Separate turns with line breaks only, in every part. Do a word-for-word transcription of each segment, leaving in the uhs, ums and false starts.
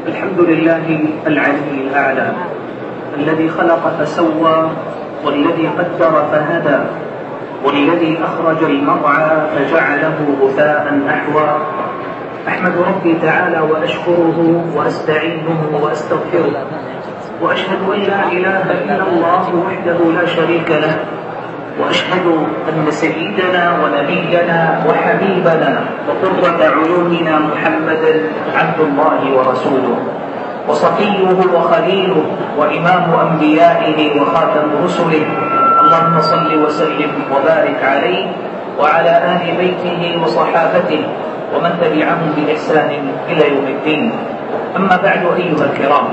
الحمد لله العلي الأعلى الذي خلق فسوى والذي قدر فهدى والذي أخرج المرعى فجعله غثاء نحوا. أحمد ربي تعالى وأشكره وأستعينه وأستغفره، وأشهد أن لا إله إلا الله وحده لا شريك له، وأشهد أن سيدنا ونبينا وحبيبنا وقرة عيوننا محمدا عبد الله ورسوله وصفيه وخليله وإمام أنبيائه وخاتم رسله. اللهم صل وسلم وبارك عليه وعلى آل بيته وصحابته ومن تبعهم بإحسان إلى يوم الدين. أما بعد أيها الكرام،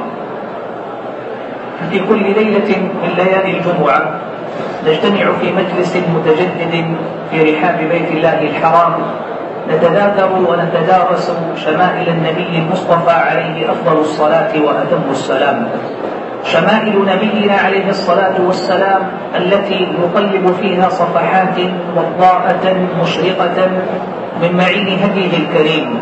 في كل ليلة من ليالي الجمعة نجتمع في مجلس متجدد في رحاب بيت الله الحرام، نتذاكر ونتدارس شمائل النبي المصطفى عليه أفضل الصلاة وأتم السلام، شمائل نبينا عليه الصلاة والسلام التي نقلب فيها صفحات وضاءة مشرقة من معين هديه الكريم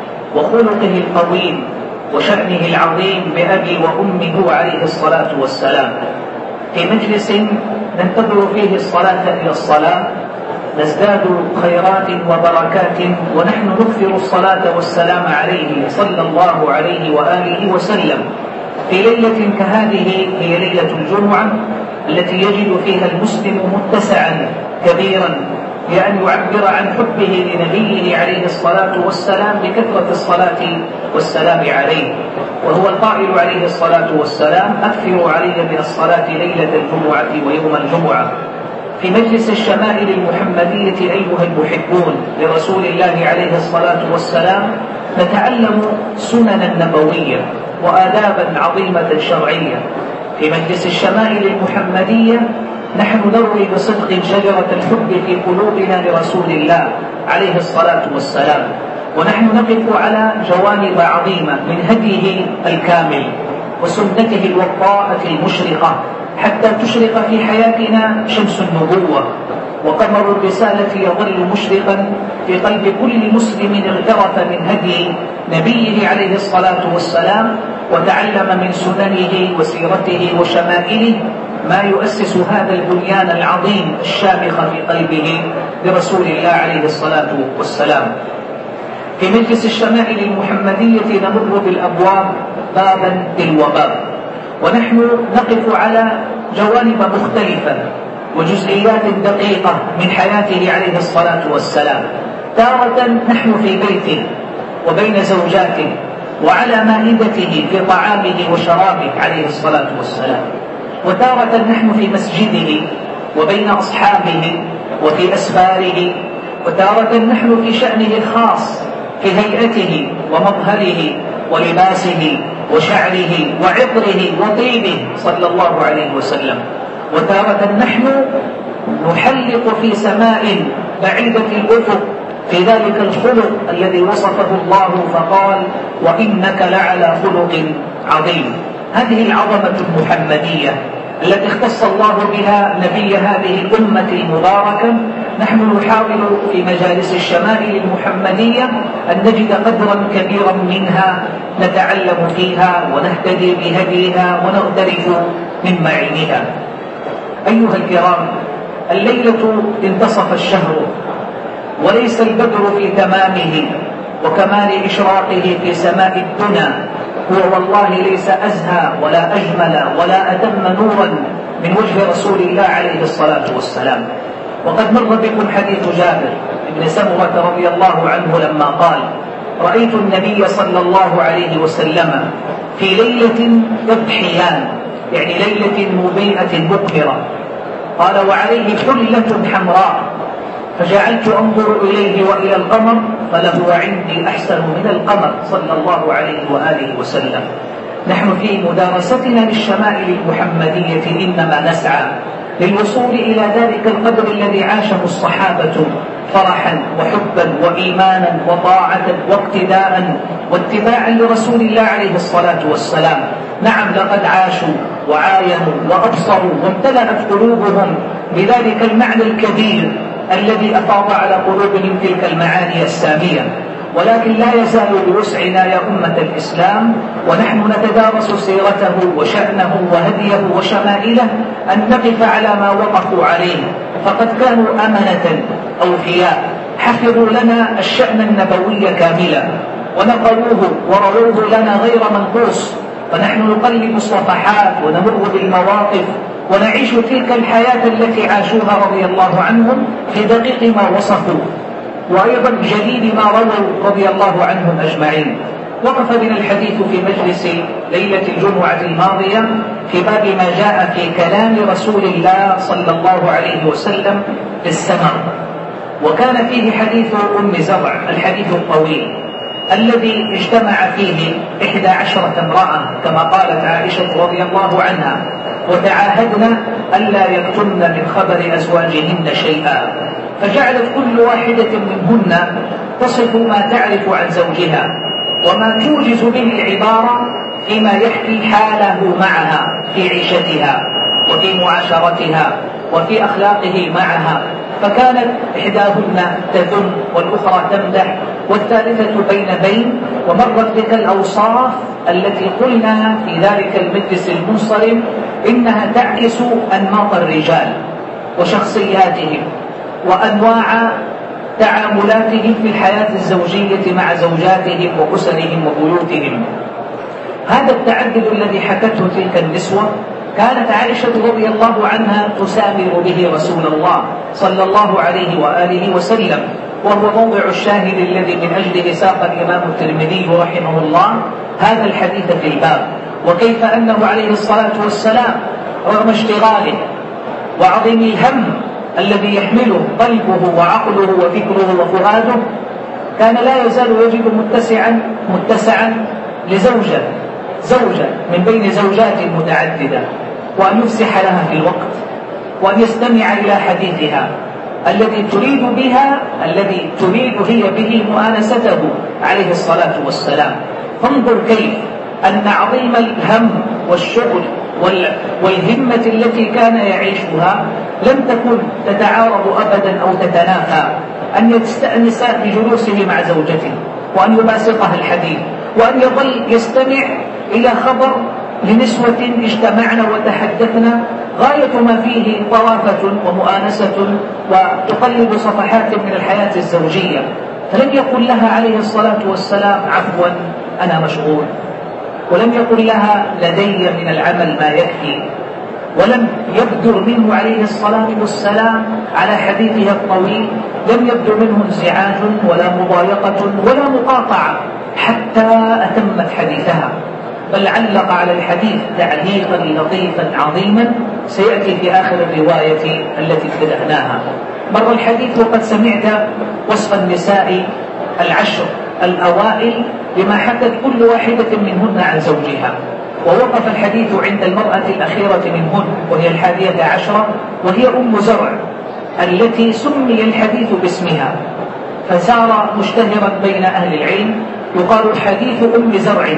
وخلقه القويم وشأنه العظيم بأبي وأمه عليه الصلاة والسلام، في مجلس ننتظر فيه الصلاة إلى الصلاة، نزداد خيرات وبركات ونحن نكثر الصلاة والسلام عليه صلى الله عليه وآله وسلم في ليلة كهذه. هي ليلة الجمعة التي يجد فيها المسلم متسعا كبيرا لأن يعبر عن حبه لنبيه عليه الصلاة والسلام بكثرة الصلاة والسلام عليه، وهو القائل عليه الصلاة والسلام: أكثروا علي من الصلاة ليلة الجمعة ويوم الجمعة. في مجلس الشمائل المحمدية أيها المحبون لرسول الله عليه الصلاة والسلام نتعلم سننا نبوية وآدابا عظيمة شرعية. في مجلس الشمائل المحمدية نحن نروي بصدق شجرة الحب في قلوبنا لرسول الله عليه الصلاة والسلام، ونحن نقف على جوانب عظيمة من هديه الكامل وسنته الوضاءة المشرقة حتى تشرق في حياتنا شمس النبوة وقمر الرسالة يظل مشرقا في قلب كل مسلم اغترف من هدي نبيه عليه الصلاة والسلام وتعلم من سننه وسيرته وشمائله ما يؤسس هذا البنيان العظيم الشامخ في قلبه لرسول الله عليه الصلاة والسلام. في مجلس الشمائل المحمدية نمر بالأبواب بابا تلو باب، ونحن نقف على جوانب مختلفة وجزئيات دقيقة من حياته عليه الصلاة والسلام. تارة نحن في بيته وبين زوجاته وعلى مائدته في طعامه وشرابه عليه الصلاة والسلام، وتارة نحن في مسجده وبين أصحابه وفي أسفاره، وتارة نحن في شأنه الخاص في هيئته ومظهره ولباسه وشعره وعطره وطيبه صلى الله عليه وسلم، وتارة نحن نحلق في سماء بعيدة الأفق في ذلك الخلق الذي وصفه الله فقال: وإنك لعلى خلق عظيم. هذه العظمة المحمدية التي اختص الله بها نبي هذه الأمة المباركة نحن نحاول في مجالس الشمائل المحمدية أن نجد قدرا كبيرا منها نتعلم فيها ونهتدي بهديها ونغترف من معينها. أيها الكرام، الليلة انتصف الشهر وليس البدر في تمامه وكمال إشراقه في سماء الدنا، هو والله ليس أزهى ولا أجمل ولا أتم نورا من وجه رسول الله عليه الصلاة والسلام. وقد مر بكم حديث جابر بن سمرة رضي الله عنه لما قال: رأيت النبي صلى الله عليه وسلم في ليلة يضحيان، يعني ليلة مضيئة مقمرة، قال: وعليه حلة حمراء، فجعلت أنظر إليه وإلى القمر فلهو عندي أحسن من القمر صلى الله عليه وآله وسلم. نحن في مدارستنا للشمائل المحمدية إنما نسعى للوصول إلى ذلك القدر الذي عاشه الصحابة فرحا وحبا وإيمانا وطاعة واقتداء واتباعا لرسول الله عليه الصلاة والسلام. نعم، لقد عاشوا وعاينوا وأبصروا وامتلأت قلوبهم بذلك المعنى الكبير الذي أفاض على قلوبهم تلك المعاني السامية، ولكن لا يزال بوسعنا يا أمة الإسلام ونحن نتدارس سيرته وشأنه وهديه وشمائله أن نقف على ما وقفوا عليه، فقد كانوا أمنة أوفياء، حفظوا لنا الشأن النبوي كاملا ونقلوه ورووه لنا غير منقوص، فنحن نقلب الصفحات ونمر بالمواقف ونعيش تلك الحياة التي عاشوها رضي الله عنهم في دقيق ما وصفوا وأيضا جديد ما رووا رضي الله عنهم أجمعين. وقف بنا الحديث في مجلس ليلة الجمعة الماضية في باب ما جاء في كلام رسول الله صلى الله عليه وسلم في السمر، وكان فيه حديث أم زرع الحديث الطويل الذي اجتمع فيه إحدى عشرة امرأة كما قالت عائشة رضي الله عنها، وتعاهدنا ألا يكتمن من خبر أزواجهن شيئا، فجعلت كل واحدة منهن تصف ما تعرف عن زوجها وما توجز به العبارة فيما يحكي حاله معها في عيشتها وفي معاشرتها وفي أخلاقه معها، فكانت إحداهن تذم والأخرى تمدح والثالثة بين بين، ومرت بك الأوصاف التي قلنا في ذلك المجلس المنصرم إنها تعكس أنماط الرجال وشخصياتهم وأنواع تعاملاتهم في الحياة الزوجية مع زوجاتهم وأسرهم وبيوتهم. هذا التعدد الذي حكته تلك النسوة كانت عائشة رضي الله عنها تسامر به رسول الله صلى الله عليه وآله وسلم، وهو موضع الشاهد الذي من أجله ساق الإمام الترمذي رحمه الله هذا الحديث في الباب، وكيف أنه عليه الصلاة والسلام رغم اشتغاله وعظيم الهم الذي يحمله قلبه وعقله وفكره وفؤاده كان لا يزال يجد متسعا متسعا لزوجة زوجة من بين زوجات متعددة، وأن يفسح لها في الوقت وأن يستمع إلى حديثها الذي تريد بها الذي تريد هي به مؤانسته عليه الصلاة والسلام. فانظر كيف أن عظيم الهم والشغل والهمة التي كان يعيشها لم تكن تتعارض أبدا أو تتنافى، أن يستأنس بجلوسه مع زوجته وأن يباسطها الحديث وأن يظل يستمع إلى خبر لنسوة اجتمعنا وتحدثنا غاية ما فيه طرافة ومؤانسة وتقلب صفحات من الحياة الزوجية، فلم يقل لها عليه الصلاة والسلام عفوا أنا مشغول، ولم يقل لها لدي من العمل ما يكفي، ولم يبدر منه عليه الصلاة والسلام على حديثها الطويل، لم يبدر منه انزعاج ولا مضايقة ولا مقاطعة حتى أتمت حديثها، بل علق على الحديث تعليقا لطيفا عظيما سيأتي في آخر الرواية التي ابتدأناها. مر الحديث وقد سمعت وصف النساء العشر الأوائل بما حكت كل واحدة منهن عن زوجها، ووقف الحديث عند المرأة الأخيرة منهن وهي الحادية عشرة وهي أم زرع التي سمي الحديث باسمها، فصار مشتهرا بين أهل العلم يقال حديث أم زرع.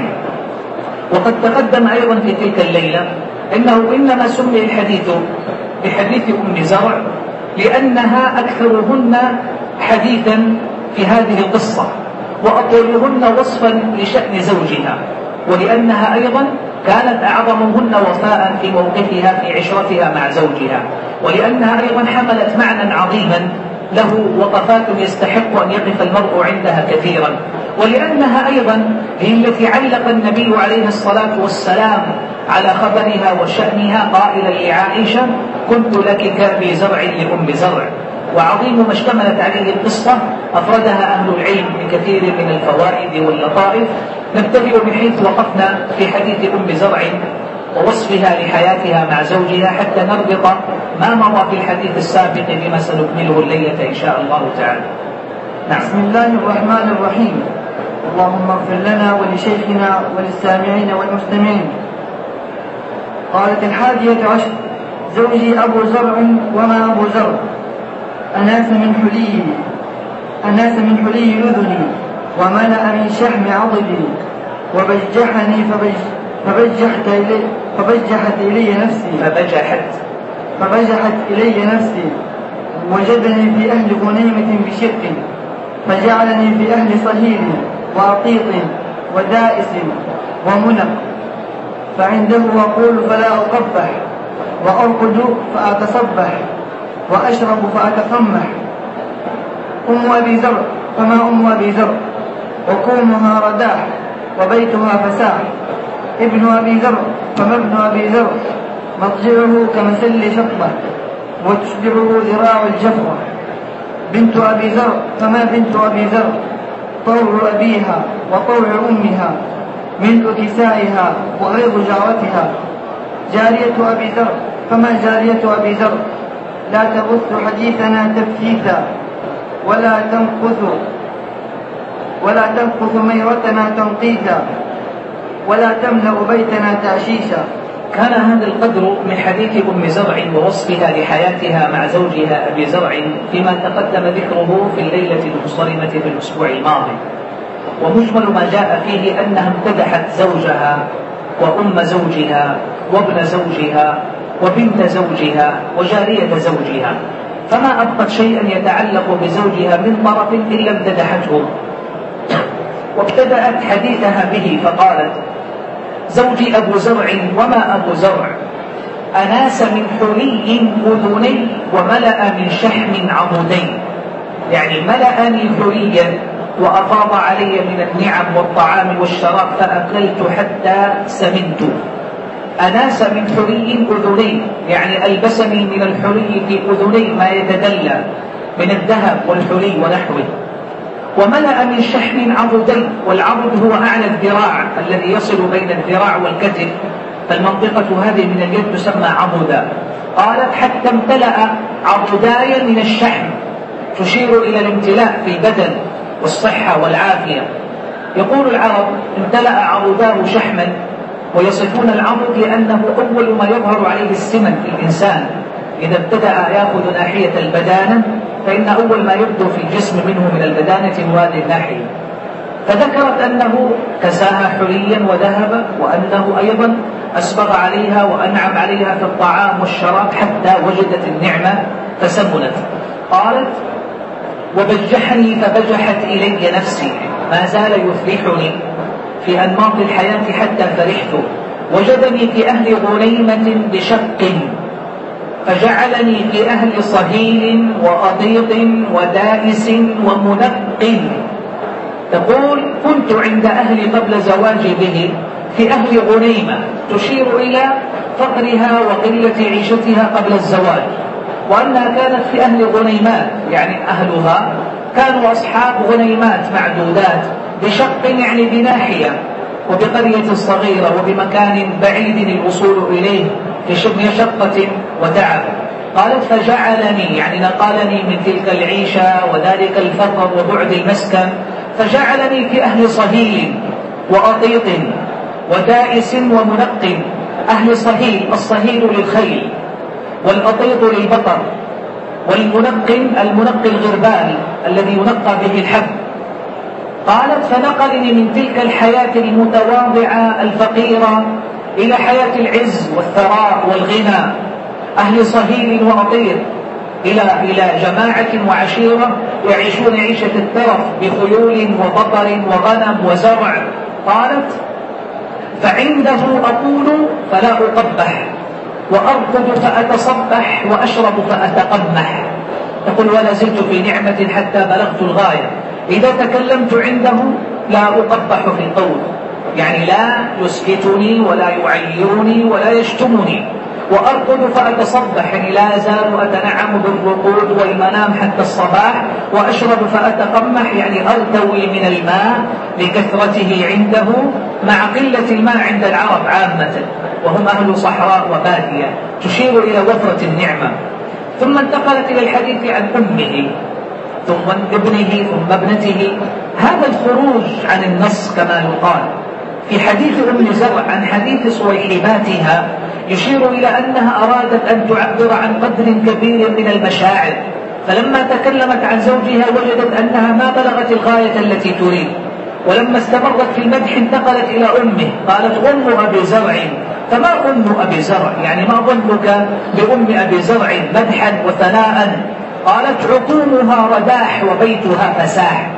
وقد تقدم أيضا في تلك الليلة إنه إنما سمي الحديث بحديث أم زرع لأنها أكثرهن حديثا في هذه القصة وأطولهن وصفا لشأن زوجها، ولأنها أيضا كانت أعظمهن وفاء في موقفها في عشرتها مع زوجها، ولأنها أيضا حملت معنى عظيما له وقفات يستحق أن يقف المرء عندها كثيرا، ولأنها أيضا هي التي علق النبي عليه الصلاة والسلام على خبرها وشأنها قائلا لعائشة كنت لك كأبي زرع لأم زرع. وعظيم ما اشتملت عليه القصة أفردها أهل العلم بكثير من الفوائد واللطائف. نبتدئ من حيث وقفنا في حديث أم زرع ووصفها لحياتها مع زوجها حتى نربط ما مضى في الحديث السابق بما سنكمله الليلة إن شاء الله تعالى.
نعم. بسم الله الرحمن الرحيم. اللهم اغفر لنا ولشيخنا وللسامعين والمستمعين. قالت الحادية عشر زوجي أبو زرع وما أبو زرع أناس من حلي أناس من حلي أذني وملأ من شحم عضدي وبجحني فبج فبجحت إلي فبجحت إلي نفسي
فبجحت
فبجحت إلي نفسي وجدني في أهل غنيمة بشق فجعلني في أهل صهيل وأطيط ودائس ومنق، فعنده أقول فلا أقبح، وأرقد فأتصبح، وأشرب فأتقمح. أم أبي زرع فما أم أبي زرع، وكومها رداح، وبيتها فساح. ابن أبي زرع فما ابن أبي زرع، مضجعه كمسل شطبة، وتشبعه ذراع الجفرة. بنت أبي زرع فما بنت أبي زرع، طوع أبيها وطوع أمها، ملء كسائها وغيظ جارتها. جارية أبي زرع فما جارية أبي زرع، لا تبث حديثنا تبثيثا، ولا تنقذ ولا تنقذ ميرتنا تنقيثا، ولا تملأ بيتنا تعشيشا.
كان هذا القدر من حديث أم زرع ووصفها لحياتها مع زوجها أبي زرع فيما تقدم ذكره في الليلة المنصرمة في الأسبوع الماضي. ومجمل ما جاء فيه أنها امتدحت زوجها وأم زوجها وابن زوجها وبنت زوجها وجارية زوجها، فما أبقت شيئا يتعلق بزوجها من طرف إلا امتدحته. وابتدأت حديثها به فقالت: زوجي أبو زرع وما أبو زرع، أناس من حلي أذني وملأ من شحم عضدين. يعني ملأني حليا وأفاض علي من النعم والطعام والشراب فأكلت حتى سمنت. أناس من حلي أذني يعني ألبسني من الحلي في أذني ما يتدلى من الذهب والحلي ونحوه. وملأ من شحم عضدين، والعضد هو أعلى الذراع الذي يصل بين الذراع والكتف، فالمنطقة هذه من اليد تسمى عضدا. قالت: حتى امتلأ عضداي من الشحم، تشير إلى الامتلاء في البدن والصحة والعافية. يقول العرب: امتلأ عضداه شحما، ويصفون العضد لأنه أول ما يظهر عليه السمن في الإنسان. إذا ابتدأ يأخذ ناحية البدانة فإن أول ما يبدو في الجسم منه من البدانة هو هذه الناحية. فذكرت أنه كساها حليا وذهب، وأنه أيضا أسبغ عليها وأنعم عليها في الطعام والشراب حتى وجدت النعمة فسمنت. قالت: وبجحني فبجحت إلي نفسي، ما زال يفلحني في أنماط الحياة حتى فرحت. وجدني في أهل غنيمة بشق، فجعلني في أهل صهيل وأضيط ودائس ومنق. تقول: كنت عند أهلي قبل زواجي به في أهل غنيمة، تشير إلى فقرها وقلة عيشتها قبل الزواج، وأنها كانت في أهل غنيمات يعني أهلها كانوا أصحاب غنيمات معدودات، بشق يعني بناحية، وبقرية صغيرة وبمكان بعيد الوصول إليه في مشقة وتعب. قالت: فجعلني يعني نقلني من تلك العيشة وذلك الفقر وبعد المسكن، فجعلني في أهل صهيل وأطيط ودائس ومنق. أهل صهيل، الصهيل للخيل، والأطيط للبقر، والمنق المنق الغربال الذي ينقى به الحب. قالت: فنقلني من تلك الحياة المتواضعة الفقيرة إلى حياة العز والثراء والغنى. أهل صهيل وأطيط إلى إلى جماعة وعشيرة يعيشون عيشة الترف بخيول وبقر وغنم وزرع. قالت: فعنده أقول فلا أقبح، وأرقد فأتصبح، وأشرب فأتقمح. تقول: ولا زلت في نعمة حتى بلغت الغاية. إذا تكلمت عنده لا أقبح في القول، يعني لا يسكتني ولا يعيرني ولا يشتمني. وأرقد فأتصبح يعني لا أزال أتنعم بالرقود والمنام حتى الصباح. وأشرب فأتقمح يعني أرتوي من الماء لكثرته عنده مع قلة الماء عند العرب عامة، وهم أهل صحراء وبادية، تشير إلى وفرة النعمة. ثم انتقلت إلى الحديث عن أمه ثم ابنه ثم ابنته. هذا الخروج عن النص كما يقال في حديث أم زرع عن حديث صويحباتها يشير إلى أنها أرادت أن تعبر عن قدر كبير من المشاعر، فلما تكلمت عن زوجها وجدت أنها ما بلغت الغاية التي تريد. ولما استمرت في المدح انتقلت إلى أمه، قالت: أم أبي زرع. فما أم أبي زرع؟ يعني ما ظنك بأم أبي زرع مدحا وثناء؟ قالت: عقومها رداح وبيتها فساح.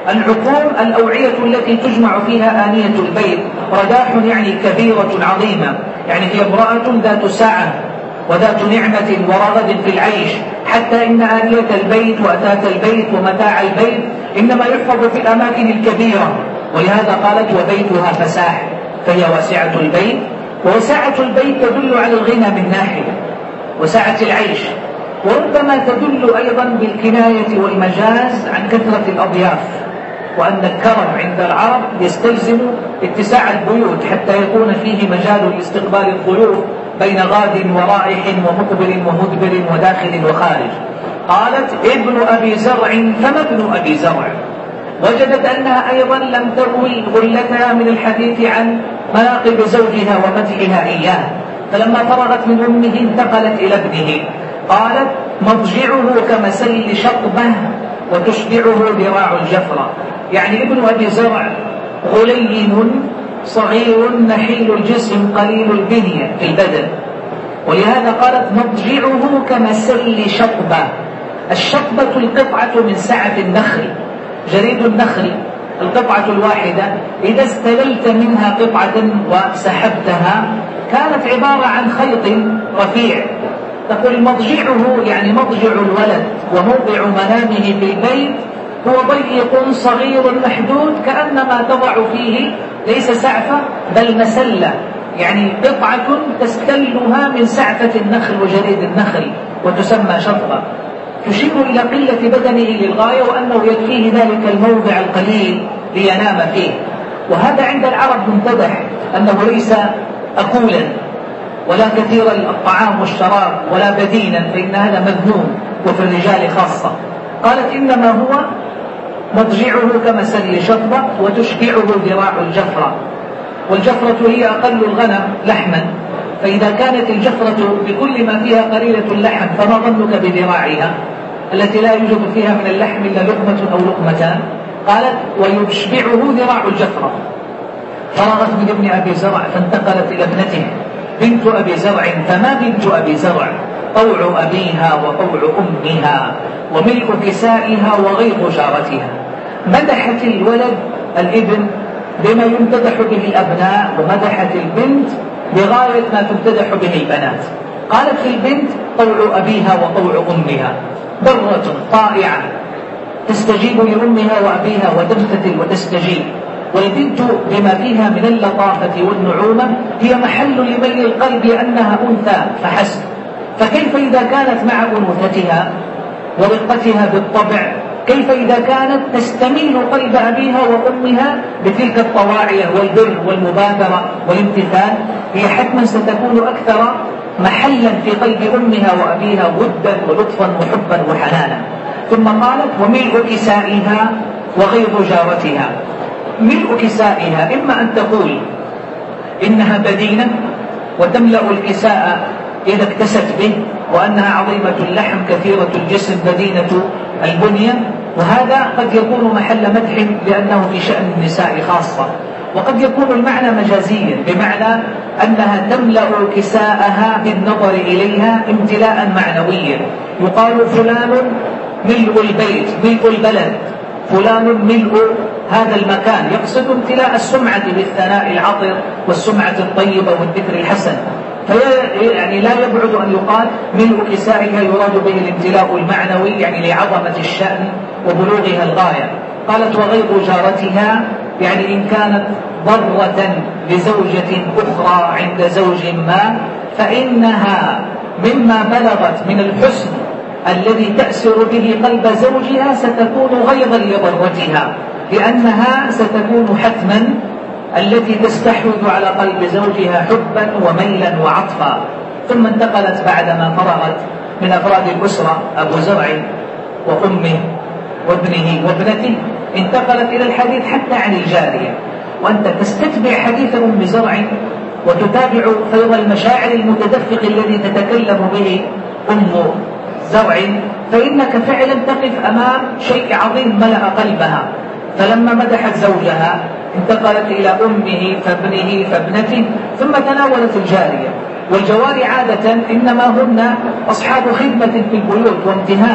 العقوم الأوعية التي تجمع فيها آنية البيت. رداح يعني كبيرة عظيمة، يعني هي امرأة ذات سعة وذات نعمة ورغد في العيش، حتى إن آنية البيت وأثاث البيت ومتاع البيت إنما يحفظ في الأماكن الكبيرة، ولهذا قالت وبيتها فساح، فهي واسعة البيت. ووسعة البيت تدل على الغنى من ناحية وسعة العيش، وربما تدل أيضا بالكناية والمجاز عن كثرة الأضياف، وأن الكرم عند العرب يستلزم اتساع البيوت حتى يكون فيه مجال لاستقبال الضيوف بين غاد ورائح ومقبل ومدبر وداخل وخارج. قالت ابن أبي زرع، فما ابن أبي زرع؟ وجدت أنها أيضا لم تروي غلتها من الحديث عن مناقب زوجها ومدحها إياه، فلما فرغت من أمه انتقلت إلى ابنه. قالت مضجعه كمسل شطبه وتشبعه ذراع الجفرة، يعني ابن أبي زرع غلين صغير نحيل الجسم قليل البنية في البدن، ولهذا قالت مضجعه كمسل شطبة. الشطبة القطعة من سعة النخل، جريد النخل القطعة الواحدة إذا استللت منها قطعة وسحبتها كانت عبارة عن خيط رفيع. تقول مضجعه يعني مضجع الولد وموضع منامه في البيت هو ضيق صغير محدود، كأنما تضع فيه ليس سعفة بل مسلة، يعني قطعة تستلها من سعفة النخل وجريد النخل وتسمى شطبة، تشير إلى قلة بدنه للغاية وأنه يكفيه ذلك الموضع القليل لينام فيه. وهذا عند العرب ممتدح، أنه ليس أكولا ولا كثير الطعام والشراب ولا بدينا، فإن هذا مذموم وفي الرجال خاصة. قالت إنما هو مضجعه كمسل شطبة وتشبعه ذراع الجفرة، والجفرة هي أقل الغنم لحما، فإذا كانت الجفرة بكل ما فيها قليلة اللحم فما ظنك بذراعها التي لا يوجد فيها من اللحم إلا لقمة أو لقمتان. قالت ويشبعه ذراع الجفرة. فرغت من ابن أبي زرع فانتقلت إلى ابنته بنت أبي زرع، فما بنت أبي زرع؟ طوع أبيها وطوع أمها وملء كسائها وغيظ جارتها. مدحت الولد الابن بما يمتدح به الأبناء، ومدحت البنت بغاية ما تمتدح به البنات. قالت في البنت طوع أبيها وطوع أمها، برة طائعة تستجيب لأمها وأبيها وتمتثل وتستجيب. والبنت بما فيها من اللطافة والنعومة هي محل لميل القلب أنها أنثى فحسب، فكيف إذا كانت مع أنوثتها ورقتها بالطبع، كيف إذا كانت تستميل قلب أبيها وأمها بتلك الطواعية والبر والمبادرة والامتثال، هي حتما ستكون أكثر محلا في قلب أمها وأبيها ودا ولطفا وحبا وحنانا. ثم قالت وملء كسائها وغيظ جارتها. ملء كسائها إما أن تقول إنها بدينة وتملأ الكساء إذا اكتست به، وأنها عظيمة اللحم كثيرة الجسم بدينة البنية، وهذا قد يكون محل مدح لأنه في شأن النساء خاصة. وقد يكون المعنى مجازيا بمعنى أنها تملأ كساءها بالنظر إليها امتلاء معنويا. يقال فلان ملء البيت ملء البلد، فلان ملء هذا المكان، يقصد امتلاء السمعة بالثناء العطر والسمعة الطيبة والذكر الحسن. فهي يعني لا يبعد أن يقال ملء كسائها يراد به الامتلاء المعنوي، يعني لعظمة الشأن وبلوغها الغاية. قالت وغيظ جارتها يعني إن كانت ضرة لزوجة أخرى عند زوج ما فإنها مما بلغت من الحسن الذي تأسر به قلب زوجها ستكون غيظا لضرتها، لأنها ستكون حتما التي تستحوذ على قلب زوجها حبا وميلا وعطفا. ثم انتقلت بعدما فرغت من أفراد الأسرة أبو زرع وأمه وابنه وابنته، انتقلت إلى الحديث حتى عن الجارية. وأنت تستتبع حديث أم زرع وتتابع فيض المشاعر المتدفق الذي تتكلم به أم زرع، فإنك فعلا تقف أمام شيء عظيم ملأ قلبها. فلما مدحت زوجها انتقلت إلى أمه فابنه فابنته، ثم تناولت الجارية. والجواري عادة إنما هن أصحاب خدمة في البيوت وامتهان،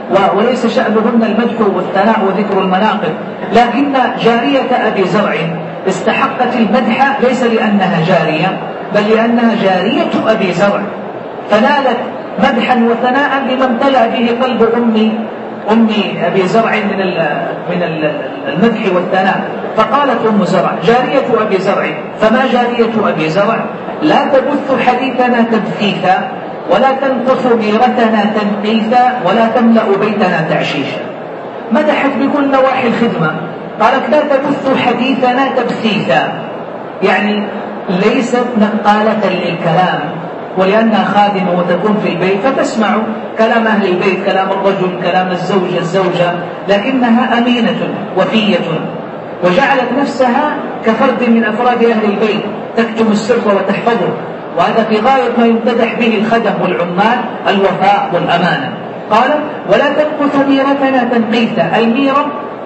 وليس شأنهن المدح والثناء وذكر المناقب، لكن جارية أبي زرع استحقت المدح ليس لأنها جارية بل لأنها جارية أبي زرع، فنالت مدحا وثناء بما امتلأ به قلب أم أم أبي زرع من من المدح والثناء. فقالت أم زرع جارية أبي زرع، فما جارية أبي زرع؟ لا تبث حديثنا تبثيثا ولا تنقص ميرتنا تنقيثا ولا تملأ بيتنا تعشيشا. مدحت بكل نواحي الخدمة، قالت لا تبث حديثنا تبثيثا، يعني ليست نقالة للكلام، ولأنها خادمة وتكون في البيت فتسمع كلام أهل البيت، كلام الرجل، كلام الزوج الزوجة، لكنها أمينة وفية، وجعلت نفسها كفرد من أفراد أهل البيت تكتم السر وتحفظه، وهذا في غاية ما يمتدح به الخدم والعمال، الوفاء والأمانة. قال ولا تنقص ميرتنا تنقيثا، الميرة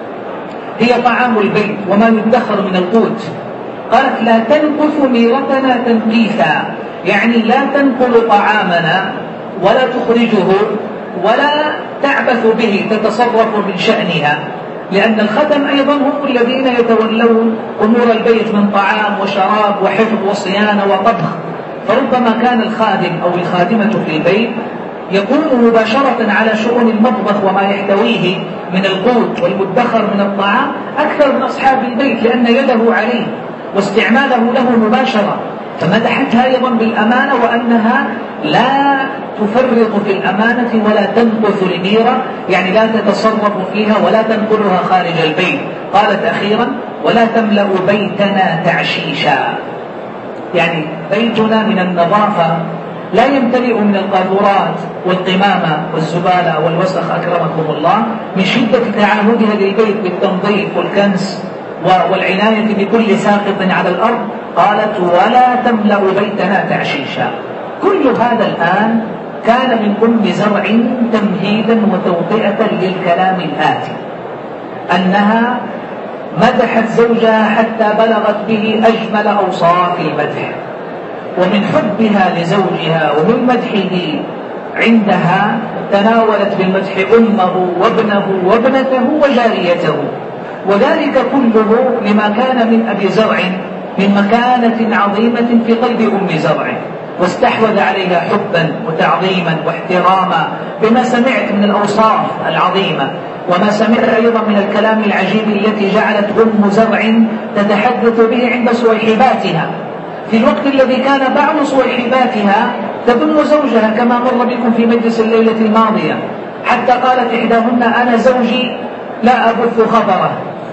هي طعام البيت وما يدخر من القوت. قالت لا تنقص ميرتنا تنقيثا، يعني لا تنقل طعامنا ولا تخرجه ولا تعبث به تتصرف من شأنها، لأن الخدم أيضا هم الذين يتولون أمور البيت من طعام وشراب وحفظ وصيانة وطبخ. فربما كان الخادم أو الخادمة في البيت يقوم مباشرة على شؤون المطبخ وما يحتويه من القوت والمدخر من الطعام أكثر من أصحاب البيت، لأن يده عليه واستعماله له مباشرة. فمدحتها أيضا بالأمانة وأنها لا تفرط في الأمانة ولا تنقص الميرة، يعني لا تتصرف فيها ولا تنقلها خارج البيت. قالت أخيرا ولا تملأ بيتنا تعشيشا، يعني بيتنا من النظافة لا يمتلئ من القاذورات والقمامة والزبالة والوسخ أكرمكم الله، من شدة تعاهدها للبيت بالتنظيف والكنس والعناية بكل ساقط على الأرض. قالت ولا تملأ بيتنا تعشيشا. كل هذا الآن كان من أم زرع تمهيدا وتوطئة للكلام الآتي، أنها مدحت زوجها حتى بلغت به أجمل أوصاف المدح، ومن حبها لزوجها ومن مدحه عندها تناولت بالمدح أمه وابنه وابنته وجاريته، وذلك كله لما كان من أبي زرع من مكانة عظيمة في قلب أم زرع، واستحوذ عليها حبا وتعظيما واحتراما بما سمعت من الأوصاف العظيمة، وما سمعت أيضا من الكلام العجيب التي جعلت أم زرع تتحدث به عند صويحباتها في الوقت الذي كان بعض صويحباتها تذم زوجها كما مر بكم في مجلس الليلة الماضية، حتى قالت إحداهن أنا زوجي لا أبث خبره،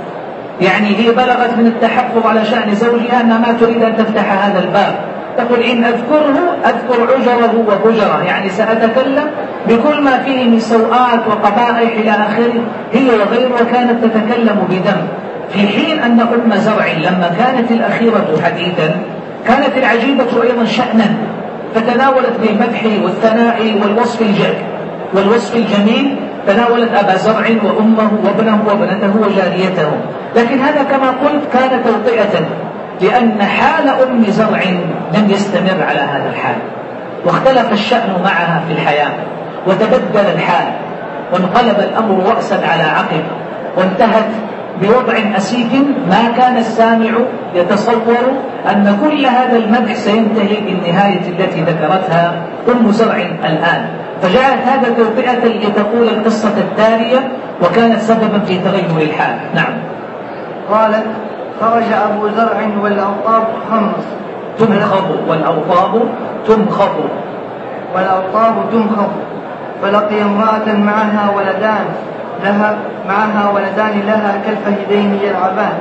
يعني هي بلغت من التحفظ على شأن زوجها أنها ما تريد أن تفتح هذا الباب، تقول إن أذكره أذكر عجره وفجره، يعني سأتكلم بكل ما فيه من سوءات وقبائح إلى آخره، هي وغيرها كانت تتكلم بدم، في حين أن أم زرع لما كانت الأخيرة حديثا كانت العجيبة أيضا شأنا، فتناولت بالمدح والثناء والوصف الجميل والوصف الجميل تناولت أبا زرع وأمه وابنه وابنته وجاريته. لكن هذا كما قلت كان توطئة، لأن حال أم زرع لم يستمر على هذا الحال، واختلف الشأن معها في الحياة، وتبدل الحال، وانقلب الأمر رأسا على عقب، وانتهت بوضع أسيف ما كان السامع يتصور أن كل هذا المدح سينتهي بالنهاية التي ذكرتها أم زرع الآن، فجاءت هذا توطئة لتقول القصة التالية، وكانت سببا في تغير الحال. نعم.
قالت خرج أبو زرع والأوطاب خمس
تمخض والأوطاب تمخض
والأوطاب تمخض فلقي امرأة معها ولدان لها معها ولدان لها كالفهدين يلعبان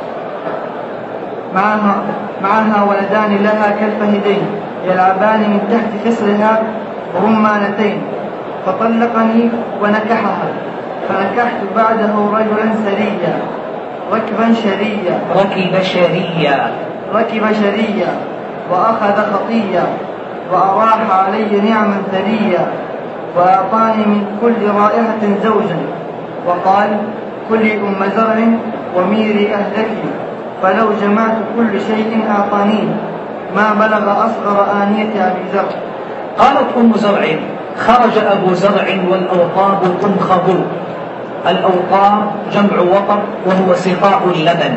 معها معها ولدان لها كالفهدين يلعبان من تحت كسرها رمانتين، فطلقني ونكحها، فنكحت بعده رجلا سريا ركبا شريا
ركب شريا
ركب شريا وأخذ خطيا، وأراح علي نعما ثريا، وأعطاني من كل رائحة زوجا، وقال كلي أم زرع وميري أهلك، فلو جمعت كل شيء أعطانيه ما بلغ أصغر آنية أبي زرع.
قالت أم زرع خرج أبو زرع والأوطاب تمخض. الأوطاب جمع وطر وهو سقاء اللبن،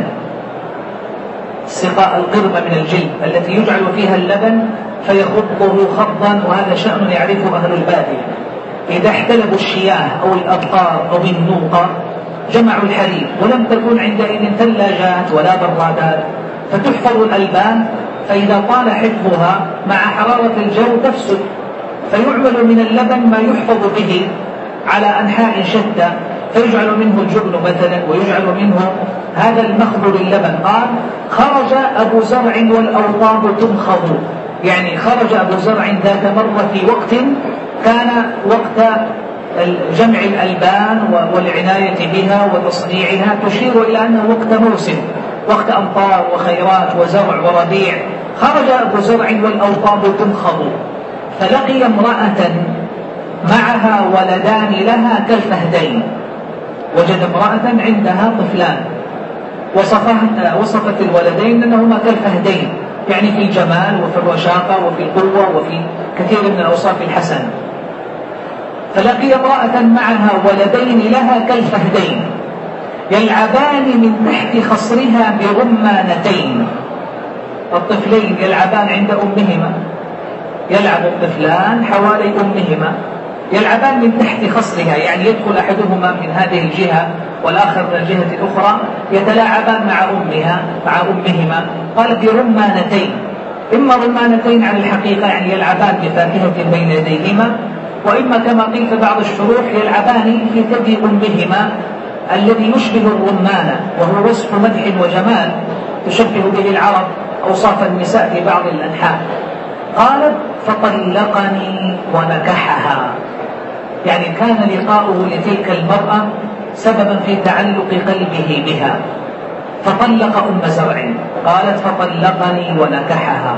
سقاء القربة من الجلد التي يجعل فيها اللبن فيخضه خضا، وهذا شأن يعرفه أهل البادية. إذا احتلبوا الشياه أو الأبقار أو النوقة جمعوا الحليب، ولم تكن عندئذ ثلاجات ولا برادات، فتحفظ الألبان، فإذا طال حفظها مع حرارة الجو تفسد، فيعمل من اللبن ما يحفظ به على أنحاء شتى، فيجعل منه الجبن مثلا، ويجعل منه هذا المخض للبن. قال خرج أبو زرع والأوطاب تمخض، يعني خرج أبو زرع ذات مرة في وقت كان وقت جمع الألبان والعناية بها وتصنيعها، تشير إلى أنه وقت موسم، وقت أمطار وخيرات وزرع وربيع. خرج أبو زرع والأوطاب تمخض، فلقي امرأة معها ولدان لها كالفهدين، وجد امرأة عندها طفلان، وصفت الولدين أنهما كالفهدين، يعني في الجمال وفي الرشاقة وفي القوة وفي كثير من الأوصاف الحسنة. فلقي امرأة معها ولدين لها كالفهدين يلعبان من تحت خصرها برمانتين. الطفلين يلعبان عند أمهما، يلعب الطفلان حوالي أمهما، يلعبان من تحت خصرها، يعني يدخل أحدهما من هذه الجهة والآخر من الجهة الأخرى، يتلاعبان مع أمها مع أمهما. قال برمانتين، إما رمانتين على الحقيقة يعني يلعبان بفاكهة بين يديهما، وإما كما قيل في بعض الشروح يلعبان في ثدي أمهما الذي يشبه الرمان، وهو وصف مدح وجمال تشبه به العرب أوصاف النساء في بعض الأنحاء. قالت فطلقني ونكحها، يعني كان لقاؤه لتلك المرأة سببا في تعلق قلبه بها، فطلق أم زرع. قالت فطلقني ونكحها،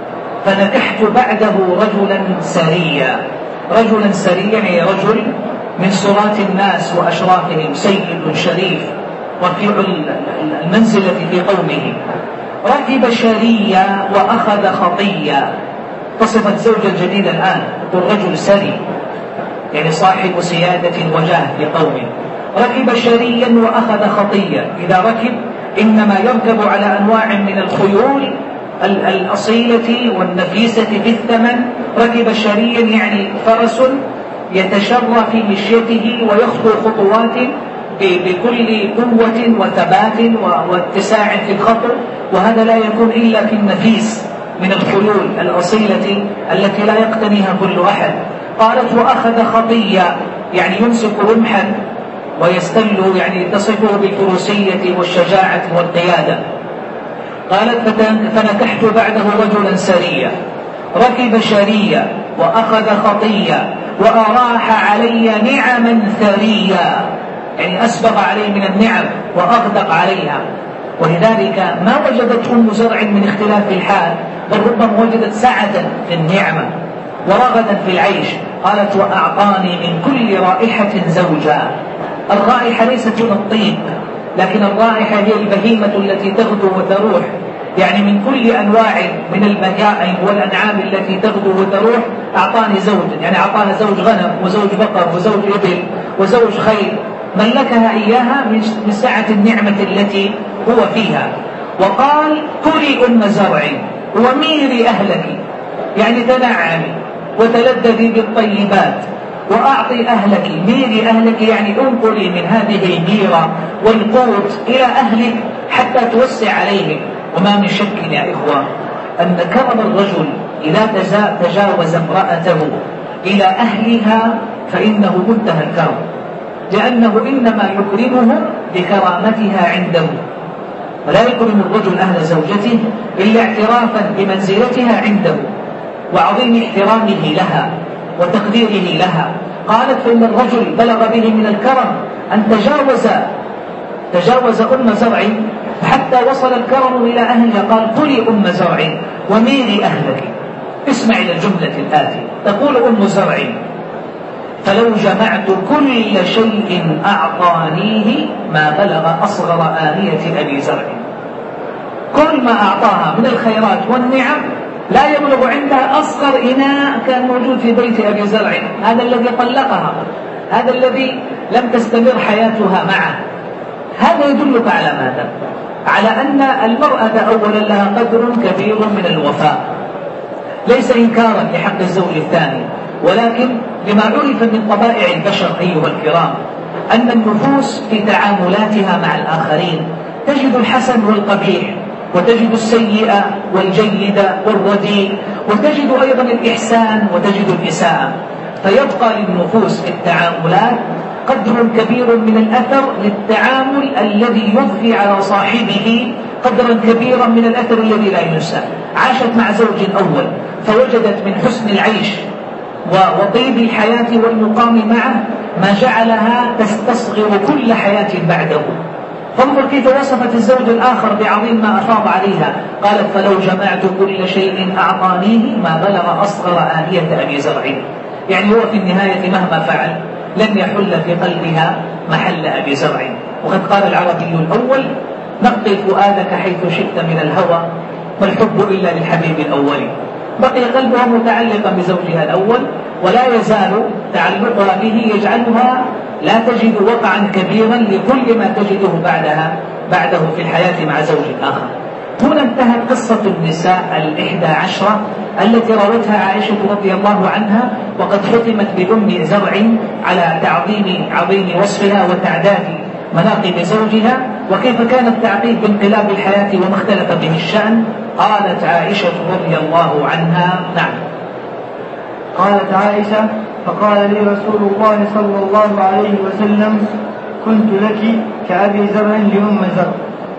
فنكحت بعده رجلا سريا. رجلا سريا يعني رجل من صراط الناس وأشرافهم، سيد شريف رفيع المنزلة في قومه. ركب شريا وأخذ خطيا، تصف الزوجة الجديدة الآن والرجل سري يعني صاحب سيادة وجاه في قومه. ركب شريا وأخذ خطيا، إذا ركب إنما يركب على أنواع من الخيول الأصيلة والنفيسة بالثمن. ركب شريا يعني فرس يتشرى في مشيته ويخطو خطوات بكل قوة وثبات واتساع في الخطو، وهذا لا يكون إلا في النفيس من الخيول الأصيلة التي لا يقتنيها كل أحد. قالت وأخذ خطيا يعني يمسك رمحا ويستل، يعني تصفه بالفروسية والشجاعة والقيادة. قالت فنكحت بعده رجلا سريا، ركب شريا وأخذ خطيا وأراح علي نعما ثريا، يعني أسبغ عليه من النعم وأغدق عليها. ولذلك ما وجدت أم زرع من اختلاف الحال، بل ربما وجدت سعة في النعمة ورغدا في العيش. قالت وأعطاني من كل رائحة زوجا. الرائحة ليست من الطيب، لكن الرائحة هي البهيمة التي تغدو وتروح، يعني من كل أنواع من البهائم والأنعام التي تغدو وتروح أعطاني زوجا، يعني أعطاها زوج غنم وزوج بقر وزوج إبل وزوج خيل، ملكها إياها من سعة النعمة التي هو فيها. وقال كلي أم زرع وميري أهلك، يعني تنعمي وتلذذي بالطيبات، وأعطي أهلك. ميري أهلك يعني انقلي من هذه الميرة والقوت إلى أهلك حتى توسع عليهم. وما من شك يا إخوة أن كرم الرجل إذا تجاوز امرأته إلى أهلها فإنه منتهى الكرم، لأنه إنما يكرمهم بكرامتها عنده، ولا يكرم الرجل أهل زوجته إلا اعترافا بمنزلتها عنده وعظيم احترامه لها وتقديره لها. قالت فإن الرجل بلغ به من الكرم أن تجاوز تجاوز أم زرع حتى وصل الكرم إلى أهلها. قال قلي أم زرع وميري أهلك. اسمع إلى الجملة الآتية، تقول أم زرع فلو جمعت كل شيء أعطانيه ما بلغ أصغر آنية أبي زرع. كل ما أعطاها من الخيرات والنعم لا يبلغ عندها أصغر إناء كان موجود في بيت أبي زرع، هذا الذي طلقها، هذا الذي لم تستمر حياتها معه. هذا يدلك على ماذا؟ على أن المرأة أولا لها قدر كبير من الوفاء، ليس إنكارا لحق الزوج الثاني، ولكن لما عرف من طبائع البشر أيها الكرام أن النفوس في تعاملاتها مع الآخرين تجد الحسن والقبيح، وتجد السيء والجيد والرديء، وتجد أيضا الإحسان وتجد الإساءة، فيبقى للنفوس في التعاملات قدر كبير من الأثر للتعامل الذي يضفي على صاحبه قدرا كبيرا من الأثر الذي لا ينسى. عاشت مع زوج أول فوجدت من حسن العيش وطيب الحياة والمقام معه ما جعلها تستصغر كل حياة بعده. فانظر كيف وصفت الزوج الآخر بعظيم ما أفاض عليها، قالت: فلو جمعت كل شيء أعطانيه ما بلغ أصغر آنية أبي زرع. يعني هو في النهاية مهما فعل لن يحل في قلبها محل أبي زرع. وقد قال العربي الأول: نقي فؤادك حيث شئت من الهوى، والحب إلا للحبيب الأول. بقي قلبها متعلقا بزوجها الأول، ولا يزال تعلقها به يجعلها لا تجد وقعا كبيرا لكل ما تجده بعدها بعده في الحياة مع زوج آخر. هنا انتهت قصة النساء الإحدى عشرة التي روتها عائشة رضي الله عنها، وقد ختمت بأم زرع على تعظيم عظيم وصفها وتعداد مناقب زوجها، وكيف كان التعقيب بانقلاب الحياة وما اختلف به الشأن. قالت عائشة رضي الله عنها: نعم.
قالت عائشة: فقال لي رسول الله صلى الله عليه وسلم: كنت لك كأبي زرع لأم زرع.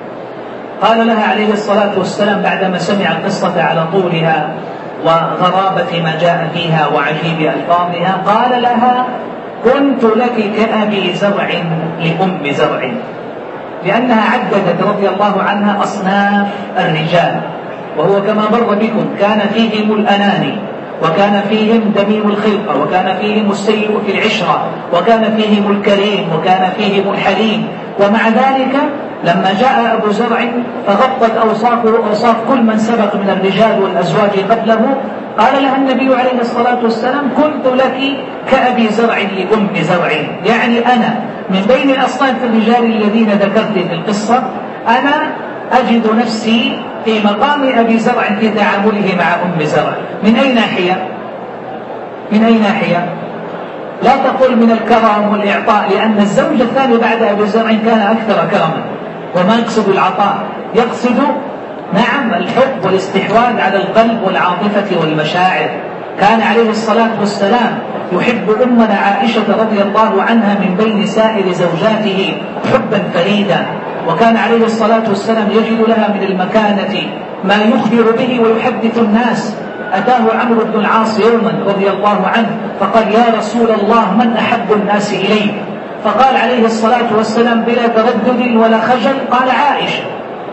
قال لها عليه الصلاة والسلام بعدما سمع القصة على طولها وغرابة ما جاء فيها وعجيب ألفاظها، قال لها: كنت لك كأبي زرع لأم زرع، لأنها عددت رضي الله عنها أصناف الرجال، وهو كما مر بكم كان فيهم الأناني، وكان فيهم دميم الخلقة، وكان فيهم السيء في العشرة، وكان فيهم الكريم، وكان فيهم الحليم. ومع ذلك لما جاء أبو زرع فغطت أوصافه أوصاف كل من سبق من الرجال والأزواج قبله، قال لها النبي عليه الصلاة والسلام: كنت لك كأبي زرع لأم زرع. يعني أنا من بين أصناف الرجال الذين ذكرت في القصة أنا أجد نفسي في مقام أبي زرع في تعامله مع أم زرع. من أي ناحية؟ من أي ناحية؟ لا تقل من الكرم والإعطاء، لأن الزوج الثاني بعد أبي زرع كان أكثر كرما، وما يقصد العطاء، يقصد نعم الحب والاستحواذ على القلب والعاطفة والمشاعر. كان عليه الصلاة والسلام يحب أمنا عائشة رضي الله عنها من بين سائر زوجاته حبا فريدا، وكان عليه الصلاة والسلام يجد لها من المكانة ما يخبر به ويحدث الناس. أتاه عمرو بن العاص يوما رضي الله عنه فقال: يا رسول الله، من أحب الناس إليك؟ فقال عليه الصلاة والسلام بلا تردد ولا خجل: قال عائشة.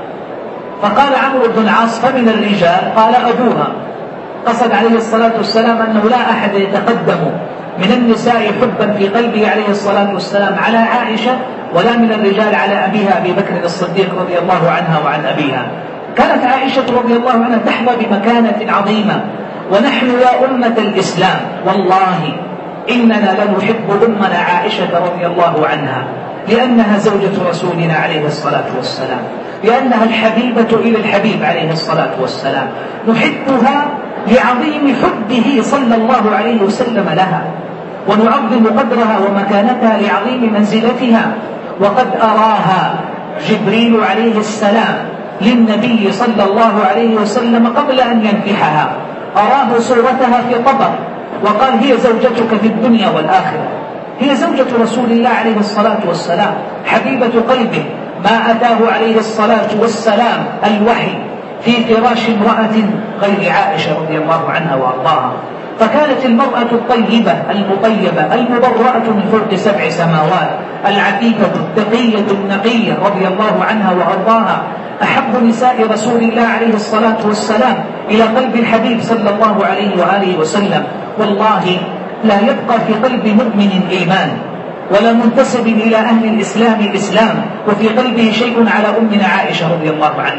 فقال عمرو بن العاص: فمن الرجال؟ قال أبوها. قصد عليه الصلاة والسلام أنه لا أحد يتقدم من النساء حبا في قلبه عليه الصلاة والسلام على عائشة، ولا من الرجال على أبيها أبي بكر الصديق رضي الله عنها وعن أبيها. كانت عائشة رضي الله عنها تحظى بمكانة عظيمة. ونحن يا أمة الإسلام والله إننا لنحب أمنا عائشة رضي الله عنها، لأنها زوجة رسولنا عليه الصلاة والسلام، لأنها الحبيبة إلى الحبيب عليه الصلاة والسلام. نحبها لعظيم حبه صلى الله عليه وسلم لها، ونعظم قدرها ومكانتها لعظيم منزلتها. وقد أراها جبريل عليه السلام للنبي صلى الله عليه وسلم قبل أن ينكحها، أراه صورتها في طبق وقال: هي زوجتك في الدنيا والآخرة، هي زوجة رسول الله عليه الصلاة والسلام، حبيبة قلبه. ما أتاه عليه الصلاة والسلام الوحي في فراش امرأة غير عائشة رضي الله عنها وأرضاها. فكانت المرأة الطيبة المطيبة المبرأة من فوق سبع سماوات، العفيفة التقية النقية رضي الله عنها وأرضاها، أحب نساء رسول الله عليه الصلاة والسلام إلى قلب الحبيب صلى الله عليه وآله وسلم. والله لا يبقى في قلب مؤمن إيمان ولا منتسب إلى أهل الإسلام إسلام وفي قلبه شيء على أمنا عائشة رضي الله عنها.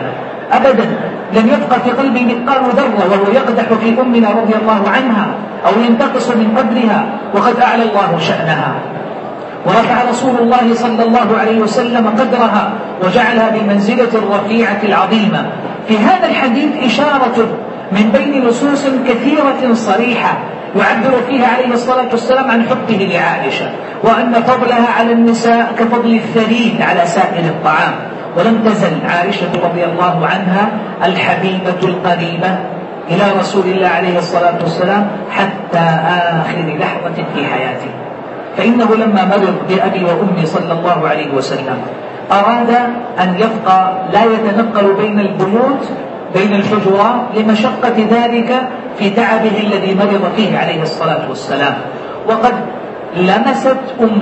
أبدا، لن يبقى في قلبي مثقال ذرة وهو يقدح في أمنا رضي الله عنها أو ينتقص من قدرها، وقد أعلى الله شأنها ورفع رسول الله صلى الله عليه وسلم قدرها وجعلها بمنزلة الرفيعة العظيمة. في هذا الحديث إشارة من بين نصوص كثيرة صريحة يعبر فيها عليه الصلاة والسلام عن حبه لعائشة، وأن فضلها على النساء كفضل الثريد على سائر الطعام. ولم تزل عائشة رضي الله عنها الحبيبة القريبة إلى رسول الله عليه الصلاة والسلام حتى آخر لحظة في حياته. فإنه لما مرض بأبي وأمي صلى الله عليه وسلم أراد أن يبقى لا يتنقل بين البيوت بين الحجرات لمشقة ذلك في تعبه الذي مرض فيه عليه الصلاة والسلام. وقد لمست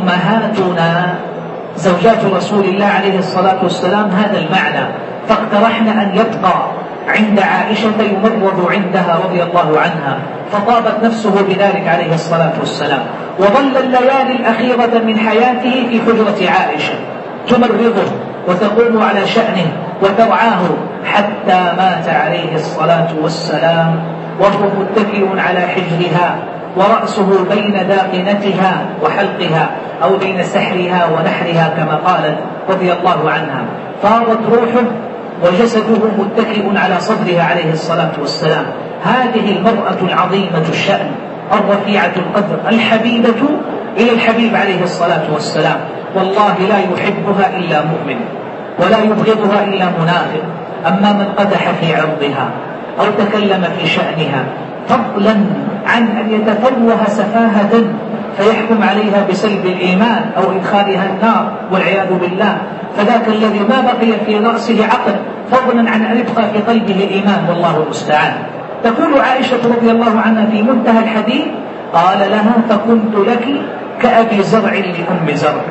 أمهاتنا زوجات رسول الله عليه الصلاة والسلام هذا المعنى، فاقترحن أن يبقى عند عائشة يمرض عندها رضي الله عنها، فطابت نفسه بذلك عليه الصلاة والسلام، وظل الليالي الأخيرة من حياته في حجرة عائشة تمرضه وتقوم على شأنه وترعاه حتى مات عليه الصلاة والسلام وهو متكئ على حجرها ورأسه بين داقنتها وحلقها أو بين سحرها ونحرها كما قالت رضي الله عنها. فاضت روحه وجسده متكئ على صدرها عليه الصلاة والسلام. هذه المرأة العظيمة الشأن الرفيعة القدر الحبيبة إلى الحبيب عليه الصلاة والسلام، والله لا يحبها إلا مؤمن ولا يبغضها إلا منافق. أما من قدح في عرضها أو تكلم في شأنها فضلا عن أن يتفوه سفاهة فيحكم عليها بسلب الإيمان أو إدخالها النار والعياذ بالله، فذاك الذي ما بقي في رأسه عقل فضلا عن أن يبقى في قلبه الإيمان، والله المستعان. تقول عائشة رضي الله عنها في منتهى الحديث: قال لها: فكنت لك كأبي زرع لأم زرع.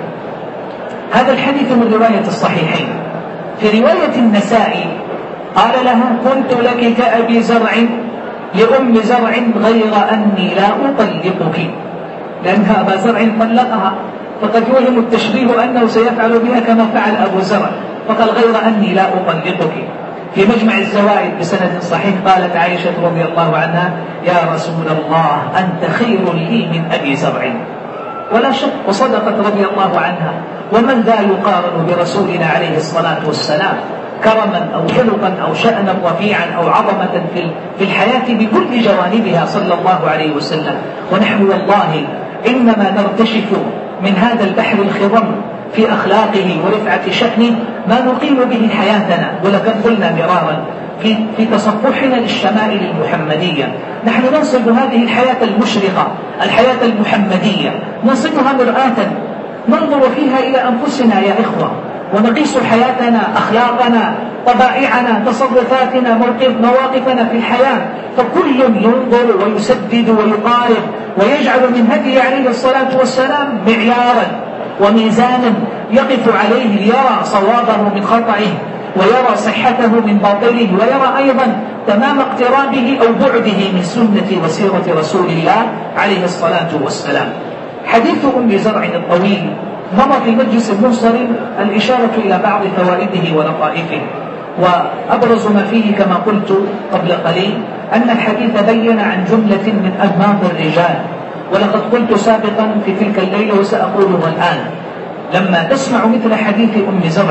هذا الحديث من رواية الصحيحين. في رواية النسائي قال لها: كنت لك كأبي زرع لأم زرع غير أني لا أطلقك، لأن أبا زرع طلقها، فقد يوهم التشبيه أنه سيفعل بها كما فعل أبو زرع، فقال: غير أني لا أطلقك. في مجمع الزوائد بسند صحيح قالت عائشة رضي الله عنها: يا رسول الله أنت خير لي من أبي زرع. ولا شك، وصدقت رضي الله عنها. ومن ذا يقارن برسولنا عليه الصلاة والسلام كرما أو خلقا أو شأنا رفيعا أو عظمة في الحياة بكل جوانبها صلى الله عليه وسلم. ونحن والله إنما نرتشف من هذا البحر الخضم في أخلاقه ورفعة شأنه ما نقيم به حياتنا. ولقد قلنا مرارا في, في تصفحنا للشمائل المحمدية، نحن ننصب هذه الحياة المشرقة، الحياة المحمدية، ننصبها مرآة ننظر فيها إلى أنفسنا يا إخوة، ونقيس حياتنا، أخلاقنا، طبائعنا، تصرفاتنا، مواقفنا في الحياة، فكل ينظر ويسدد ويقارب ويجعل من هديه عليه الصلاة والسلام معيارا وميزانا يقف عليه ليرى صوابه من خطئه ويرى صحته من باطله ويرى أيضا تمام اقترابه أو بعده من سنة وسيرة رسول الله عليه الصلاة والسلام. حديث أم زرع الطويل مضى في مجلس المنصرم الإشارة إلى بعض فوائده ولطائفه، وأبرز ما فيه كما قلت قبل قليل أن الحديث بين عن جملة من أنماط الرجال. ولقد قلت سابقا في تلك الليلة وسأقوله الآن: لما تسمع مثل حديث أم زرع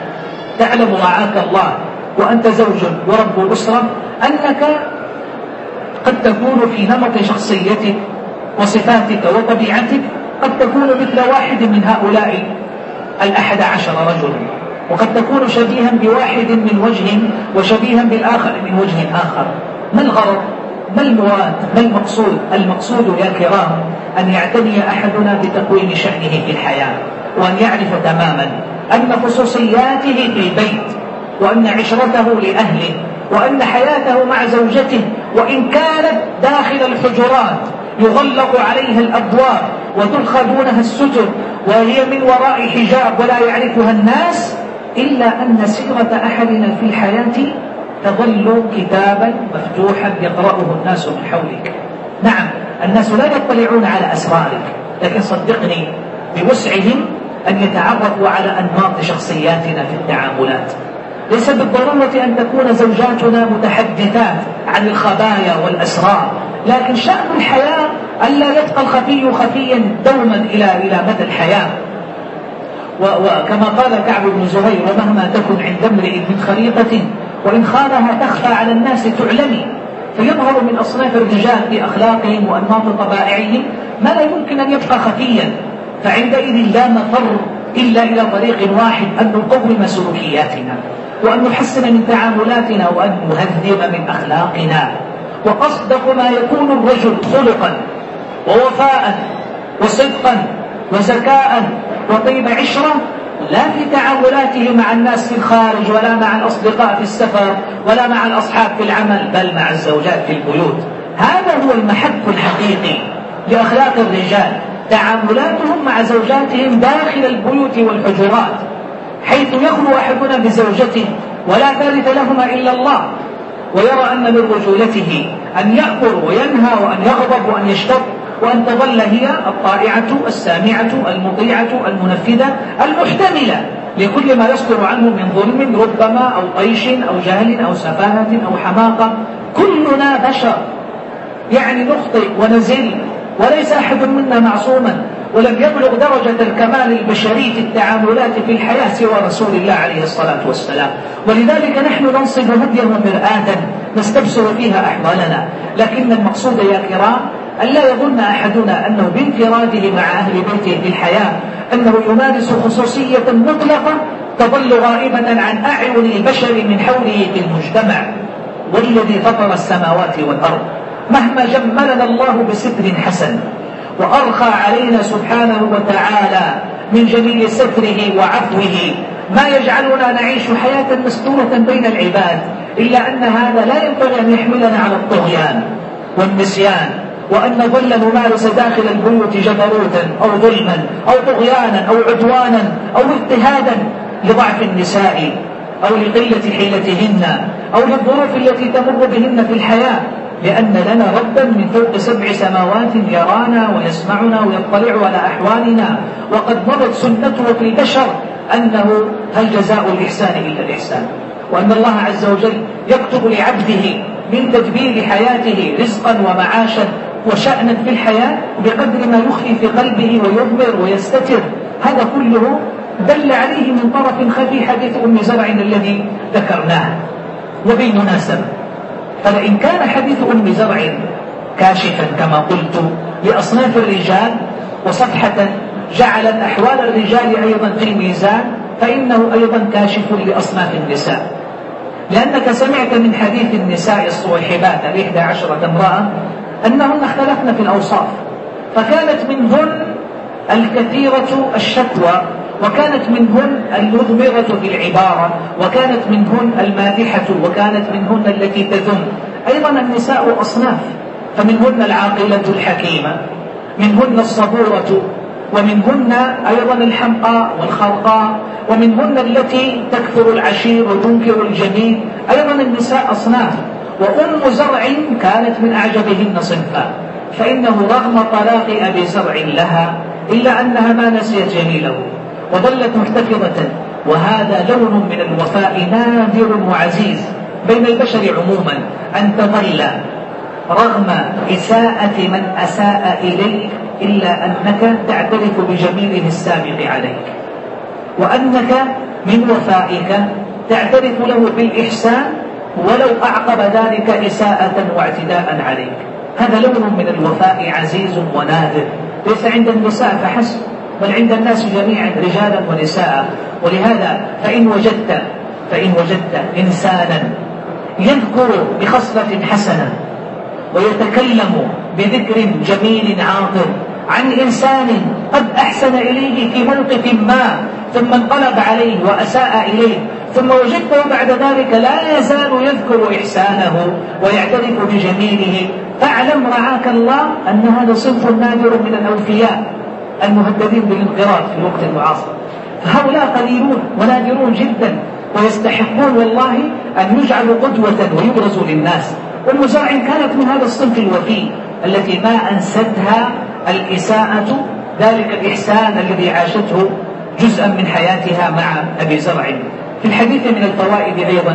تعلم رعاك الله وأنت زوج ورب أسرة أنك قد تكون في نمط شخصيتك وصفاتك وطبيعتك قد تكون مثل واحد من هؤلاء الأحد عشر رجلا، وقد تكون شبيها بواحد من وجه وشبيها بالآخر من وجه آخر. ما الغرض؟ ما المراد؟ ما المقصود؟ المقصود يا كرام أن يعتني أحدنا بتكوين شأنه في الحياة، وأن يعرف تماما أن خصوصياته في البيت، وأن عشرته لأهله، وأن حياته مع زوجته وإن كانت داخل الحجرات يغلق عليها الأبواب وترخى دونها الستر وهي من وراء حجاب ولا يعرفها الناس، إلا أن سيرة أحدنا في الحياة تظل كتابا مفتوحا يقرأه الناس من حولك. نعم، الناس لا يطلعون على أسرارك، لكن صدقني بوسعهم أن يتعرفوا على أنماط شخصياتنا في التعاملات. ليس بالضرورة أن تكون زوجاتنا متحدثات عن الخبايا والأسرار، لكن شأن الحياة ألا يبقى الخفي خفيا دوما إلى إلى مدى الحياة. وكما قال كعب بن زهير: ومهما تكن عند امرئ من خليقة وإن خانها تخفى على الناس تعلمي. فيظهر من أصناف الرجال في أخلاقهم وأنماط طبائعهم ما لا يمكن أن يبقى خفيا، فعندئذ لا مفر إلا إلى طريق واحد: أن نقوم سلوكياتنا، وأن نحسن من تعاملاتنا، وأن نهذب من أخلاقنا. وأصدق ما يكون الرجل خلقا ووفاء وصدقا وزكاء وطيب عشرة لا في تعاملاته مع الناس في الخارج، ولا مع الأصدقاء في السفر، ولا مع الأصحاب في العمل، بل مع الزوجات في البيوت. هذا هو المحك الحقيقي لأخلاق الرجال، تعاملاتهم مع زوجاتهم داخل البيوت والحجرات، حيث يخلو أحدنا بزوجته ولا ثالث لهما إلا الله، ويرى أن من رجولته أن يأمر وينهى وأن يغضب وأن يشتط، وأن تظل هي الطائعة السامعة المطيعة المنفذة المحتملة لكل ما يصدر عنه من ظلم ربما أو طيش أو جهل أو سفاهة أو حماقة. كلنا بشر، يعني نخطئ ونزل، وليس أحد منا معصوما، ولم يبلغ درجة الكمال البشري في التعاملات في الحياة سوى رسول الله عليه الصلاة والسلام. ولذلك نحن ننصب هديه مرآة نستبصر فيها أحوالنا. لكن المقصود يا كرام أن لا يظن أحدنا أنه بانفراده مع أهل بيته في الحياة أنه يمارس خصوصية مطلقة تظل غائبة عن أعين البشر من حوله في المجتمع. والذي فطر السماوات والأرض مهما جملنا الله بستر حسن وأرخى علينا سبحانه وتعالى من جميل ستره وعفوه ما يجعلنا نعيش حياة مستورة بين العباد، إلا أن هذا لا ينبغي أن يحملنا على الطغيان والنسيان، وأن نظل نمارس داخل البيوت جبروتا أو ظلما أو طغيانا أو عدوانا أو اضطهادا لضعف النساء أو لقلة حيلتهن أو للظروف التي تمر بهن في الحياة، لأن لنا ربا من فوق سبع سماوات يرانا ويسمعنا ويطلع على أحوالنا، وقد مضت سنته في البشر أنه هل جزاء الإحسان إلا الإحسان، وأن الله عز وجل يكتب لعبده من تدبير حياته رزقا ومعاشا وشأنا في الحياة بقدر ما يخفي في قلبه ويضمر ويستتر. هذا كله دل عليه من طرف خفي حديث أم زرع الذي ذكرناه. وبالمناسبة فلئن كان حديث أم زرع كاشفا كما قلت لأصناف الرجال وصفحة جعلت أحوال الرجال أيضا في الميزان، فإنه أيضا كاشف لأصناف النساء، لأنك سمعت من حديث النساء الصويحبات الإحدى عشرة امرأة أنهن اختلفن في الأوصاف، فكانت منهن الكثيرة الشكوى، وكانت منهن المضمرة في العبارة، وكانت منهن المادحة، وكانت منهن التي تذم. أيضا النساء أصناف، فمنهن العاقلة الحكيمة، منهن الصبورة، ومنهن أيضا الحمقى والخرقاء، ومنهن التي تكثر العشير وتنكر الجميل. أيضا النساء أصناف، وأم زرع كانت من أعجبهن صنفا، فإنه رغم طلاق أبي زرع لها إلا أنها ما نسيت جميله وظلت محتفظة. وهذا لون من الوفاء نادر وعزيز بين البشر عموما، أن تظل رغم إساءة من أساء إليك إلا أنك تعترف بجميله السابق عليك، وأنك من وفائك تعترف له بالإحسان ولو أعقب ذلك إساءة واعتداء عليك. هذا لون من الوفاء عزيز ونادر، ليس عند النساء فحسب، بل عند الناس جميعا رجالا ونساء. ولهذا فإن وجدت فإن وجدت إنسانا يذكر بخصلة حسنة ويتكلم بذكر جميل عاطر عن إنسان قد أحسن إليه في موقف ما ثم انقلب عليه وأساء إليه، ثم وجدته بعد ذلك لا يزال يذكر إحسانه ويعترف بجميله، فاعلم رعاك الله أن هذا صنف نادر من الأوفياء المهددين بالانقراض في الوقت المعاصر. فهؤلاء قليلون ونادرون جدا، ويستحقون والله أن يجعلوا قدوة ويبرزوا للناس. أم زرع كانت من هذا الصنف الوفي التي ما أنستها الإساءة ذلك الإحسان الذي عاشته جزءا من حياتها مع أبي زرع. في الحديث من الفوائد أيضا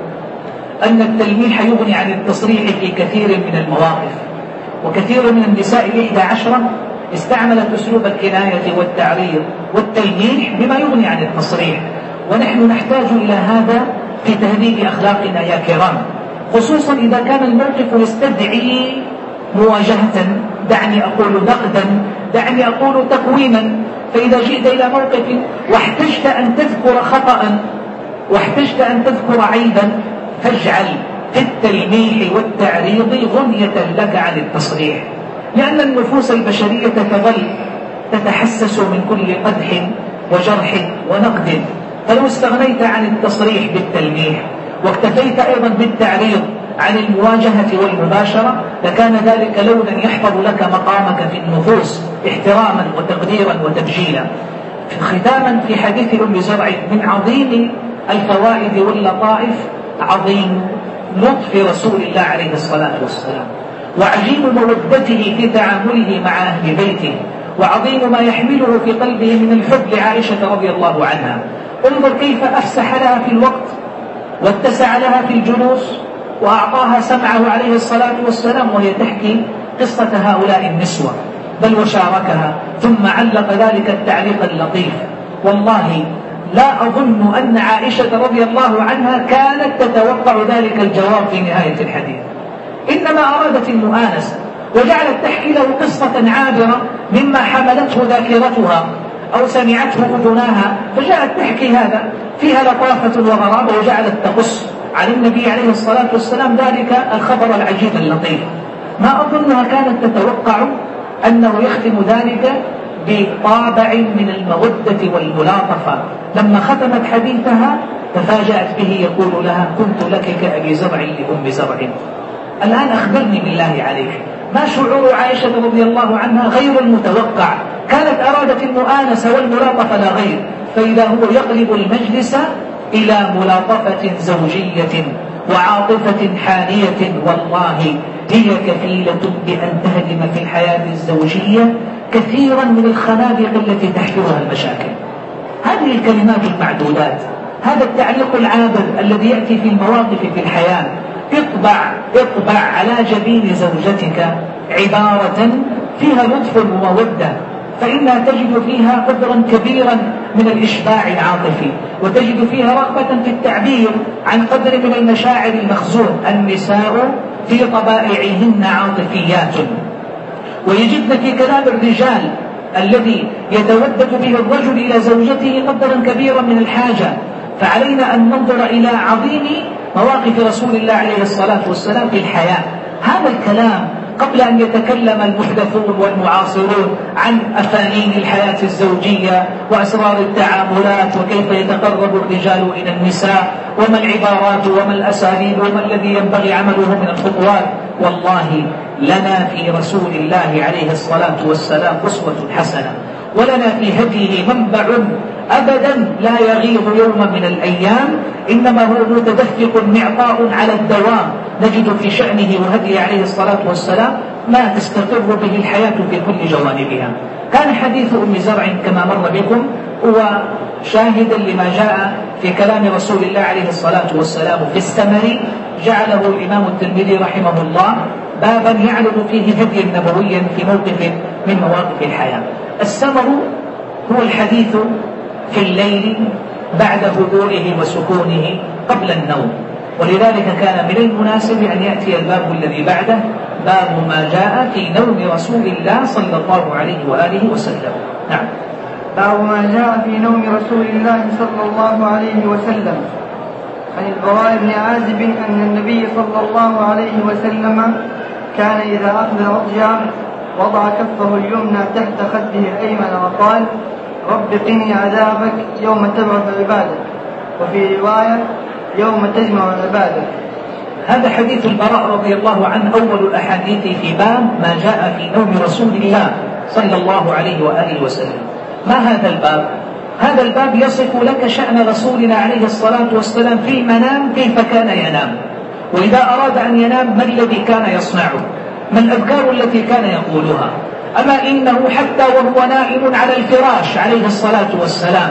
أن التلميح يغني عن التصريح في كثير من المواقف، وكثير من النساء الإحدى عشرة استعملت أسلوب الكناية والتعريض والتلميح بما يغني عن التصريح، ونحن نحتاج إلى هذا في تهذيب أخلاقنا يا كرام، خصوصا إذا كان الموقف يستدعي مواجهة، دعني أقول نقدا، دعني أقول تقويما. فإذا جئت إلى موقف واحتجت أن تذكر خطأ واحتجت أن تذكر عيبا فاجعل في التلميح والتعريض غنية لك عن التصريح، لأن النفوس البشرية تظل تتحسس من كل قدح وجرح ونقد، فلو استغنيت عن التصريح بالتلميح واكتفيت أيضا بالتعريض عن المواجهة والمباشرة لكان ذلك لونا يحفظ لك مقامك في النفوس احتراما وتقديرا وتبجيلا. ختاما في حديث أم زرع من عظيم الفوائد واللطائف عظيم لطف رسول الله عليه الصلاة والسلام، وعجيب مودته في تعامله مع أهل بيته، وعظيم ما يحمله في قلبه من الحب لعائشة رضي الله عنها. انظر كيف أفسح لها في الوقت واتسع لها في الجلوس وأعطاها سمعه عليه الصلاة والسلام وهي تحكي قصة هؤلاء النسوة، بل وشاركها، ثم علق ذلك التعليق اللطيف. والله لا أظن أن عائشة رضي الله عنها كانت تتوقع ذلك الجواب في نهاية الحديث، إنما أرادت المؤانسة وجعلت تحكي له قصة عابرة مما حملته ذاكرتها أو سمعته أذناها، فجاءت تحكي هذا فيها لطافة وغرابة، وجعلت تقص عن النبي عليه الصلاة والسلام ذلك الخبر العجيب اللطيف. ما أظنها كانت تتوقع أنه يختم ذلك بطابع من المودة والملاطفة. لما ختمت حديثها تفاجأت به يقول لها: كنت لك كأبي زرع لأم زرع. الآن أخبرني بالله عليك، ما شعور عائشة رضي الله عنها غير المتوقع؟ كانت أرادت المؤانسة والملاطفة لا غير، فإذا هو يقلب المجلس إلى ملاطفة زوجية وعاطفة حانية. والله هي كفيلة بأن تهدم في الحياة الزوجية كثيرا من الخنادق التي تحفرها المشاكل. هذه الكلمات المعدودات، هذا التعليق العابر الذي يأتي في المواقف في الحياة، اطبع اطبع على جبين زوجتك عبارة فيها لطف ومودة، فإنها تجد فيها قدرا كبيرا من الإشباع العاطفي، وتجد فيها رغبة في التعبير عن قدر من المشاعر المخزون. النساء في طبائعهن عاطفيات، ويجدن في كلام الرجال الذي يتودد به الرجل إلى زوجته قدرا كبيرا من الحاجة. فعلينا أن ننظر إلى عظيم مواقف رسول الله عليه الصلاة والسلام في الحياة. هذا الكلام قبل أن يتكلم المحدثون والمعاصرون عن أفانين الحياة الزوجية وأسرار التعاملات وكيف يتقرب الرجال إلى النساء وما العبارات وما الأساليب وما الذي ينبغي عمله من الخطوات. والله لنا في رسول الله عليه الصلاة والسلام أسوة حسنة، ولنا في هديه منبع أبدا لا يغيظ يوما من الأيام، إنما هو متدفق معطاء على الدوام. نجد في شأنه وهديه عليه الصلاة والسلام ما تستقر به الحياة في كل جوانبها. كان حديث أم زرع كما مر بكم هو شاهدا لما جاء في كلام رسول الله عليه الصلاة والسلام في السمر، جعله الإمام الترمذي رحمه الله بابا يعرض فيه هديا نبويا في موقف من مواقف الحياة. السمر هو الحديث في الليل بعد هدوئه وسكونه قبل النوم، ولذلك كان من المناسب أن يأتي الباب الذي بعده باب ما جاء في نوم رسول الله صلى الله عليه وآله وسلم. نعم.
باب ما جاء في نوم رسول الله صلى الله عليه وسلم. عن البراء بن عازب أن النبي صلى الله عليه وسلم كان إذا أخذ الأضجع وضع كفه اليمنى تحت خده الأيمن وقال: رب قني عذابك يوم تبعث عبادك، وفي رواية يوم تجمع عبادك.
هذا حديث البراء رضي الله عنه أول الأحاديث في باب ما جاء في نوم رسول الله صلى الله عليه وآله وسلم. ما هذا الباب؟ هذا الباب يصف لك شأن رسولنا عليه الصلاة والسلام في المنام كيف كان ينام، وإذا أراد أن ينام ما الذي كان يصنعه، ما الأذكار التي كان يقولها. أما إنه حتى وهو نائم على الفراش عليه الصلاة والسلام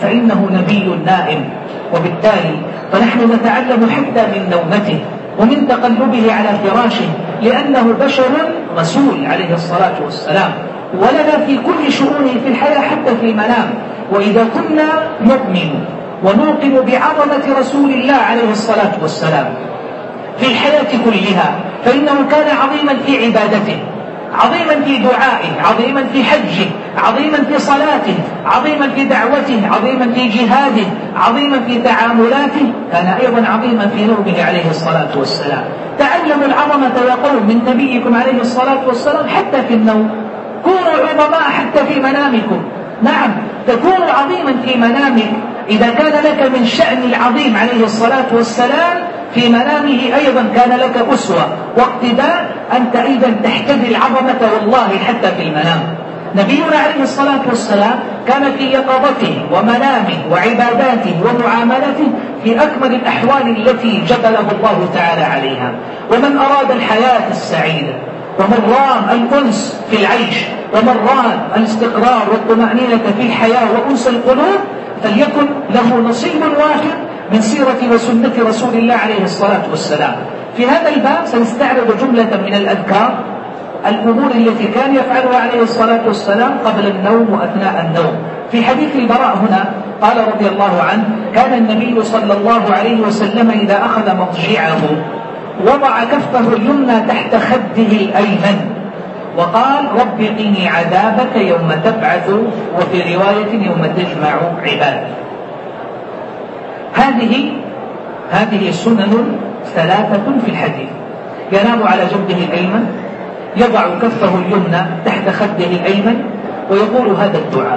فإنه نبي نائم، وبالتالي فنحن نتعلم حتى من نومته ومن تقلبه على فراشه، لأنه بشر رسول عليه الصلاة والسلام، ولنا في كل شؤونه في الحياة حتى في المنام. وإذا كنا نؤمن ونوقن بعظمة رسول الله عليه الصلاة والسلام في الحياة كلها، فإنه كان عظيما في عبادته، عظيما في دعائه، عظيما في حجه، عظيما في صلاته، عظيما في دعوته، عظيما في جهاده، عظيما في تعاملاته، كان أيضا عظيما في نومه عليه الصلاة والسلام. تعلموا العظمة يقول من نبيكم عليه الصلاة والسلام حتى في النوم، كونوا عظماء حتى في منامكم. نعم، تكون عظيما في منامك إذا كان لك من شأن العظيم عليه الصلاة والسلام في منامه أيضا كان لك أسوة واقتداء، أنت أيضا تحتذي العظمة والله حتى في المنام. نبينا عليه الصلاة والسلام كان في يقظته ومنامه وعباداته ومعاملته في أكمل الأحوال التي جبله الله تعالى عليها. ومن أراد الحياة السعيدة ومن رام الأنس في العيش ومن رام الاستقرار والطمأنينة في الحياة وأنس القلوب فليكن له نصيب واحد من سيرة وسنة رسول الله عليه الصلاة والسلام. في هذا الباب سنستعرض جملة من الأذكار، الأمور التي كان يفعلها عليه الصلاة والسلام قبل النوم وأثناء النوم. في حديث البراء هنا قال رضي الله عنه: كان النبي صلى الله عليه وسلم إذا أخذ مضجعه وضع كفه اليمنى تحت خده الأيمن وقال: رب قني عذابك يوم تبعث، وفي رواية يوم تجمع عبادك. هذه هذه سنن ثلاثة في الحديث. ينام على جنبه الأيمن، يضع كفه اليمنى تحت خده الأيمن، ويقول هذا الدعاء.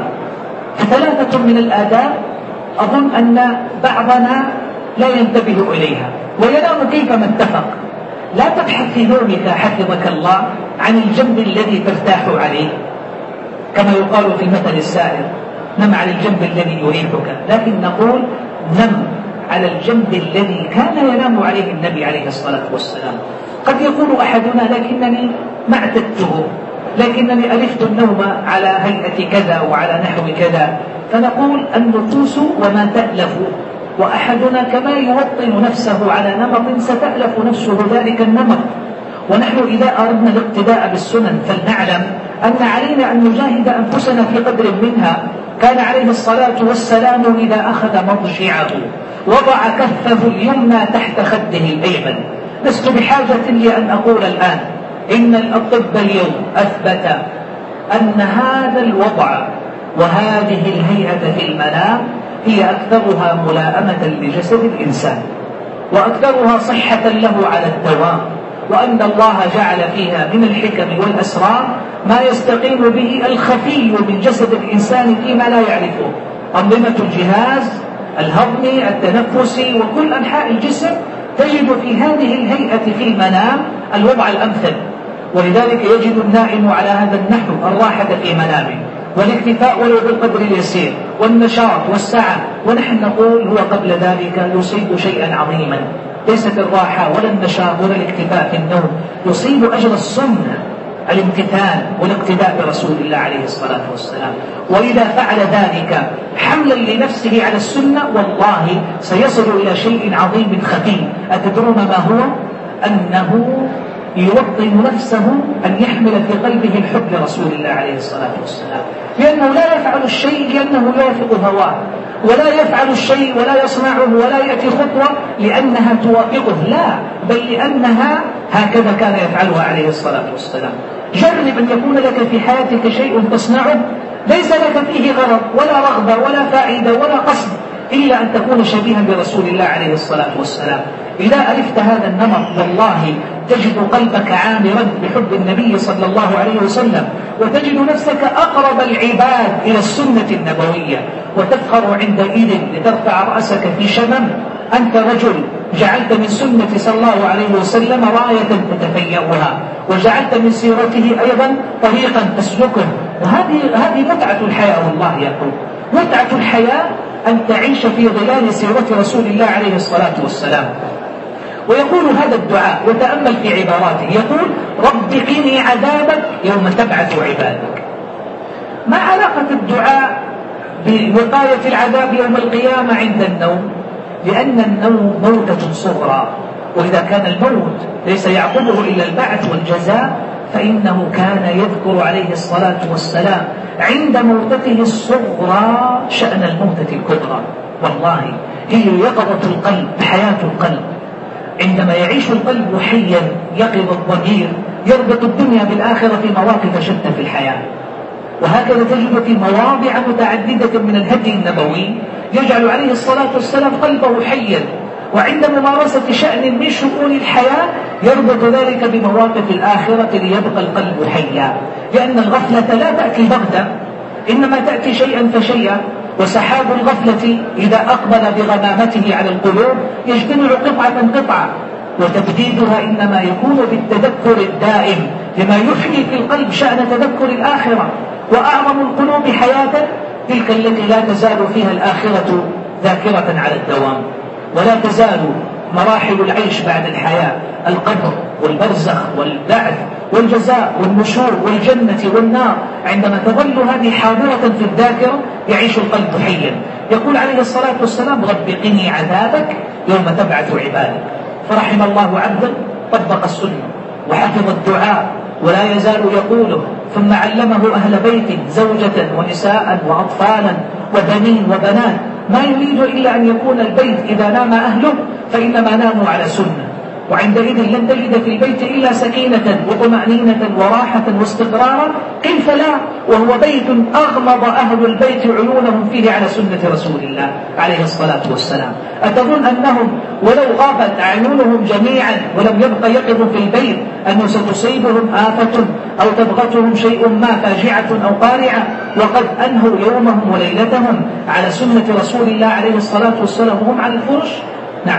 ثلاثة من الآداب أظن أن بعضنا لا ينتبه إليها وينام كيفما اتفق. لا تبحث في نومك حفظك الله عن الجنب الذي ترتاح عليه، كما يقال في المثل السائر: نم على الجنب الذي يريحك، لكن نقول نم على الجنب الذي كان ينام عليه النبي عليه الصلاة والسلام. قد يقول أحدنا: لكنني ما اعتدته، لكنني ألفت النوم على هيئة كذا وعلى نحو كذا. فنقول: النفوس وما تألف، وأحدنا كما يوطن نفسه على نمط ستألف نفسه ذلك النمط. ونحن إذا أردنا الاقتداء بالسنن فلنعلم أن علينا أن نجاهد أنفسنا في قدر منها. كان عليه الصلاة والسلام إذا أخذ مضجعه وضع كفه اليمنى تحت خده الأيمن. لست بحاجة لأن أقول الآن إن الأطباء اليوم أثبت أن هذا الوضع وهذه الهيئة في المنام هي أكثرها ملائمة لجسد الإنسان وأكثرها صحة له على الدوام، وأن الله جعل فيها من الحكم والأسرار ما يستقيم به الخفي من جسد الإنسان فيما لا يعرفه. أنظمة الجهاز الهضمي التنفسي وكل أنحاء الجسم تجد في هذه الهيئة في المنام الوضع الأمثل، ولذلك يجد النائم على هذا النحو الراحة في منامه والاكتفاء ولو بالقدر اليسير والنشاط والسعة. ونحن نقول هو قبل ذلك يصيب شيئا عظيما، ليست الراحة ولا النشاط ولا الاكتفاء في النوم، يصيب أجر السنة الامتثال والاقتداء برسول الله عليه الصلاة والسلام. وإذا فعل ذلك حملا لنفسه على السنة والله سيصل إلى شيء عظيم خفي. أتدرون ما هو؟ أنه يوطن نفسه أن يحمل في قلبه الحب لرسول الله عليه الصلاة والسلام، لأنه لا يفعل الشيء لأنه يوافق هواه، ولا يفعل الشيء ولا يصنعه ولا يأتي خطوة لأنها توافقه، لا، بل لأنها هكذا كان يفعلها عليه الصلاة والسلام. جرب أن يكون لك في حياتك شيء تصنعه ليس لك فيه غرض ولا رغبة ولا فائدة ولا قصد إلا أن تكون شبيها برسول الله عليه الصلاة والسلام. إذا ألفت هذا النمط والله تجد قلبك عامرا بحب النبي صلى الله عليه وسلم، وتجد نفسك أقرب العباد إلى السنة النبوية، وتفخر عندئذ لترفع رأسك في شمم. أنت رجل جعلت من سنة صلى الله عليه وسلم راية تتفيأها، وجعلت من سيرته أيضا طريقا تسلكه. وهذه هذه متعة الحياة والله يقول متعة الحياة أن تعيش في ظلال سيرة رسول الله عليه الصلاة والسلام. ويقول هذا الدعاء وتأمل في عباراته، يقول: رب قني عذابك يوم تبعث عبادك. ما علاقة الدعاء بوقاية العذاب يوم القيامة عند النوم؟ لأن النوم موتة صغرى، وإذا كان الموت ليس يعقبه إلا البعث والجزاء فإنه كان يذكر عليه الصلاة والسلام عند موتته الصغرى شأن الموتة الكبرى. والله هي يقظة القلب، حياة القلب. عندما يعيش القلب حيا يقظ الضمير يربط الدنيا بالآخرة في مواقف شتى في الحياة. وهكذا تجد في مواضع متعددة من الهدي النبوي يجعل عليه الصلاة والسلام قلبه حيا، وعند ممارسة شأن من شؤون الحياة يربط ذلك بمواقف الآخرة ليبقى القلب حيا. لأن الغفلة لا تأتي بغتة، إنما تأتي شيئا فشيئا. وسحاب الغفلة إذا أقبل بغمامته على القلوب يجتمع قطعة قطعة، وتبديدها إنما يكون بالتذكر الدائم لما يحيي في القلب شأن تذكر الآخرة. وأعظم القلوب حياة تلك التي لا تزال فيها الآخرة ذاكرة على الدوام. ولا تزال مراحل العيش بعد الحياة، القبر والبرزخ والبعث والجزاء والنشور والجنة والنار، عندما تظل هذه حاضرة في الذاكرة يعيش القلب حيا. يقول عليه الصلاة والسلام: رب قني عذابك يوم تبعث عبادك. فرحم الله عبدا طبق السنة وحفظ الدعاء ولا يزال يقوله، ثم علمه أهل بيت زوجة ونساء وأطفالا وبنين وبنات، ما يريد إلا أن يكون البيت إذا نام أهله فإنما ناموا على سنة. وعندئذ لن تجد في البيت إلا سكينة وطمأنينة وراحة واستقرارا. كيف لا وهو بيت أغمض أهل البيت عيونهم فيه على سنة رسول الله عليه الصلاة والسلام؟ أتظن أنهم ولو غابت أعينهم جميعا ولم يبقى يقظ في البيت أنه ستصيبهم آفة أو تبغتهم شيء ما، فاجعة أو قارعة، وقد أنهوا يومهم وليلتهم على سنة رسول الله عليه الصلاة والسلام وهم على الفرش؟ نعم.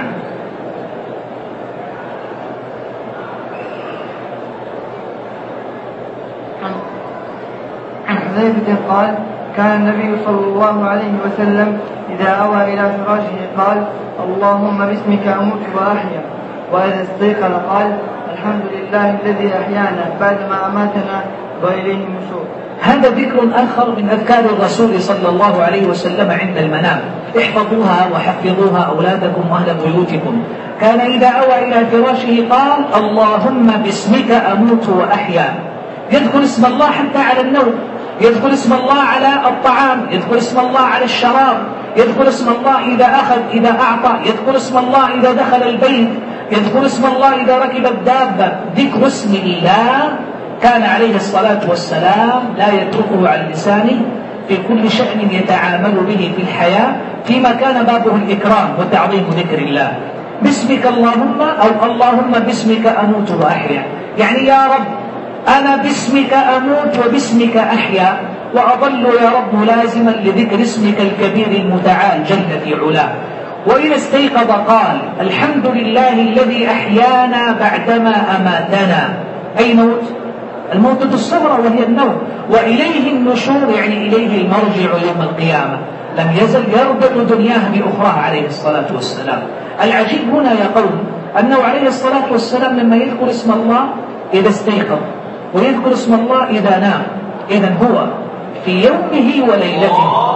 عن حذيفة قال: كان النبي صلى الله عليه وسلم إذا أوى إلى فراشه قال: اللهم باسمك أموت وأحيا. وإذا استيقظ قال: الحمد لله الذي أحيانا بعدما أماتنا وإليه النشور.
هذا ذكر آخر من أذكار الرسول صلى الله عليه وسلم عند المنام. احفظوها وحفظوها أولادكم وأهل بيوتكم. كان إذا أوى إلى فراشه قال: اللهم باسمك أموت وأحيا. يذكر اسم الله حتى على النوم، يذكر اسم الله على الطعام، يذكر اسم الله على الشراب، يذكر اسم الله إذا أخذ إذا أعطى، يذكر اسم الله إذا دخل البيت، يذكر اسم الله إذا ركب الدابة. ذكر اسم الله كان عليه الصلاة والسلام لا يتركه عن لسانه في كل شأن يتعامل به في الحياة، فيما كان بابه الإكرام وتعظيم ذكر الله. باسمك اللهم، أو اللهم باسمك أموت وأحيا، يعني يا رب أنا باسمك أموت وباسمك أحيا، وأظل يا رب لازما لذكر اسمك الكبير المتعال جل في علاه. وإذا استيقظ قال: الحمد لله الذي أحيانا بعدما أماتنا. أي موت؟ الموتة الصغرى وهي النوم. وإليه النشور، يعني إليه المرجع يوم القيامة. لم يزل يربط دنياه بأخرى عليه الصلاة والسلام. العجيب هنا يا قوم أنه عليه الصلاة والسلام لما يذكر اسم الله إذا استيقظ ويذكر اسم الله إذا نام، إذن هو في يومه وليلته.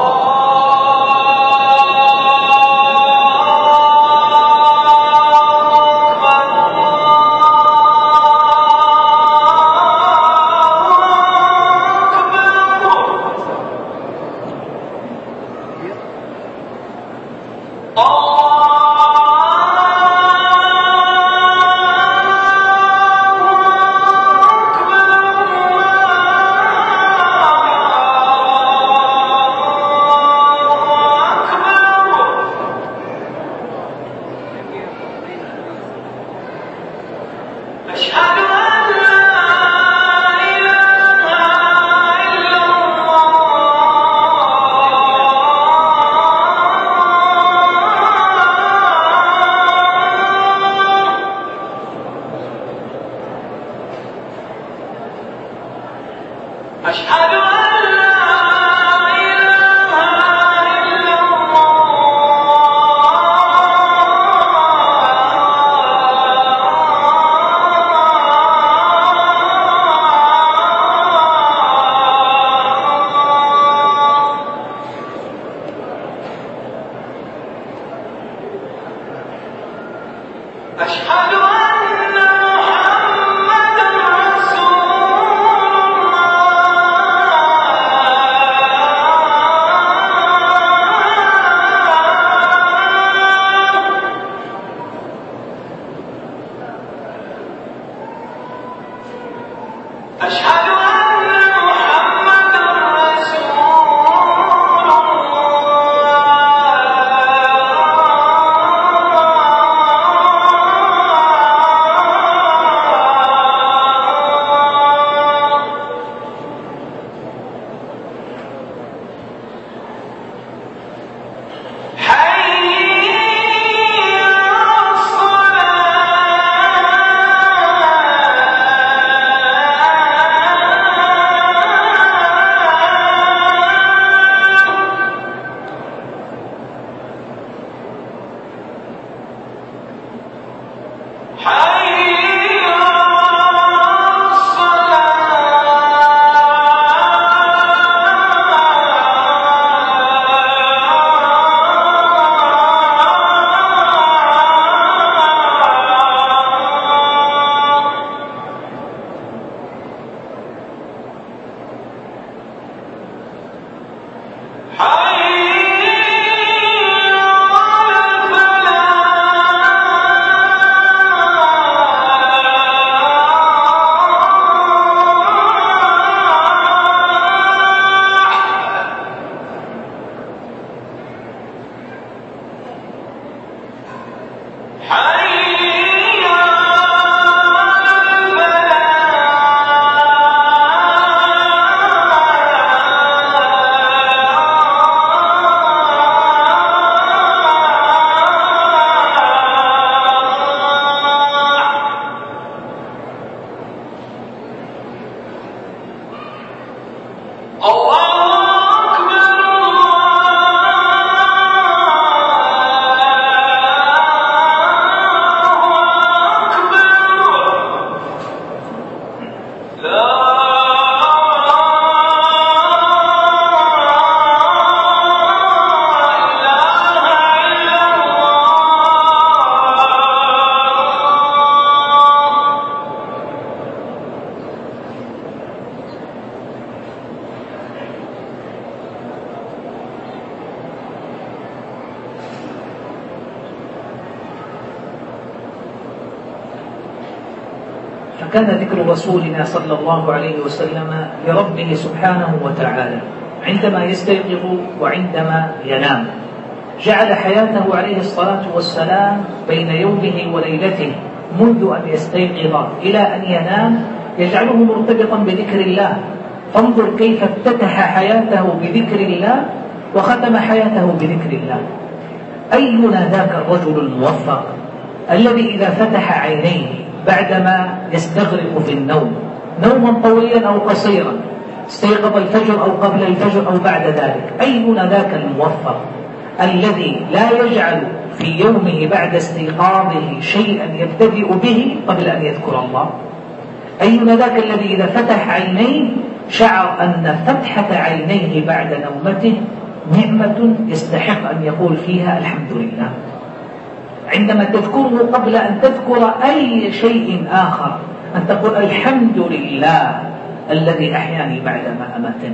فكان ذكر رسولنا صلى الله عليه وسلم لربه سبحانه وتعالى عندما يستيقظ وعندما ينام. جعل حياته عليه الصلاة والسلام بين يومه وليلته منذ أن يستيقظ إلى أن ينام يجعله مرتبطا بذكر الله. فانظر كيف افتتح حياته بذكر الله وختم حياته بذكر الله. أينا ذاك الرجل الموفق الذي إذا فتح عينيه بعدما يستغرق في النوم نوما طويلا أو قصيرا، استيقظ الفجر أو قبل الفجر أو بعد ذلك، أينا ذاك الموفق الذي لا يجعل في يومه بعد استيقاظه شيئا يبتدئ به قبل أن يذكر الله؟ أينا ذاك الذي إذا فتح عينيه شعر أن فتحة عينيه بعد نومته نعمة يستحق أن يقول فيها الحمد لله. عندما تذكره قبل أن تذكر أي شيء آخر أن تقول الحمد لله الذي أحياني بعدما أماتني،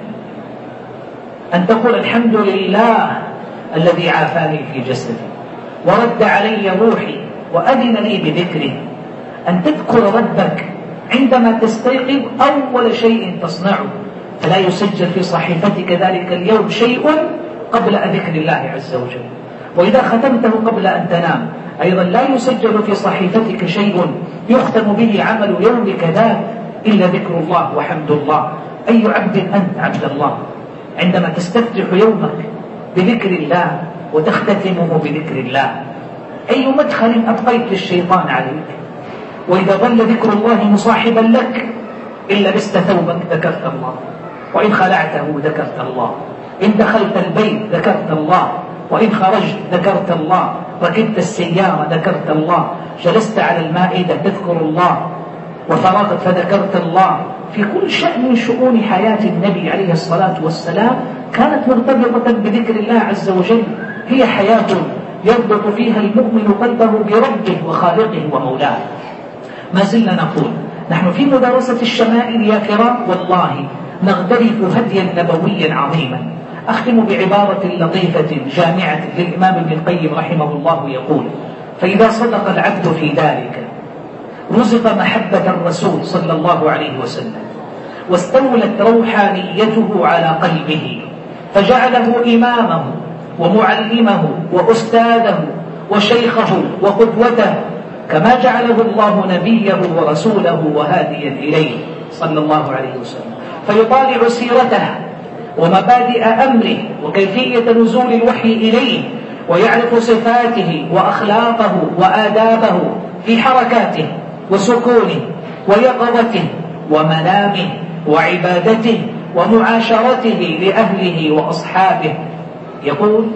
أن تقول الحمد لله الذي عافاني في جسدي ورد علي روحي وأذن لي بذكره. أن تذكر ربك عندما تستيقظ أول شيء تصنعه، فلا يسجل في صحيفتك ذلك اليوم شيء قبل ذكر الله عز وجل. وإذا ختمته قبل أن تنام أيضا لا يسجل في صحيفتك شيء يختم به عمل يومك ذاك إلا ذكر الله وحمد الله. أي عبد أنت عبد الله عندما تستفتح يومك بذكر الله وتختتمه بذكر الله. أي مدخل أبقيت للشيطان عليك؟ وإذا ظل ذكر الله مصاحبا لك إن لبست ثوبك ذكرت الله، وإن خلعته ذكرت الله، إن دخلت البيت ذكرت الله، وإن خرجت ذكرت الله، ركبت السيارة ذكرت الله، جلست على المائدة تذكر الله، وفرغت فذكرت الله. في كل شأن من شؤون حياة النبي عليه الصلاة والسلام كانت مرتبطة بذكر الله عز وجل. هي حياة يربط فيها المؤمن قلبه بربه وخالقه ومولاه. ما زلنا نقول نحن في مدارسة الشمائل يا كرام والله نغترف هديا نبويا عظيما. أختم بعبارة لطيفة جامعة للإمام ابن القيم رحمه الله يقول: فإذا صدق العبد في ذلك رزق محبة الرسول صلى الله عليه وسلم، واستولت روحانيته على قلبه، فجعله إمامه ومعلمه وأستاذه وشيخه وقدوته، كما جعله الله نبيه ورسوله وهاديا إليه صلى الله عليه وسلم. فيطالع سيرته ومبادئ أمره وكيفية نزول الوحي إليه، ويعرف صفاته وأخلاقه وآدابه في حركاته وسكونه ويقظته ومنامه وعبادته ومعاشرته لأهله وأصحابه. يقول: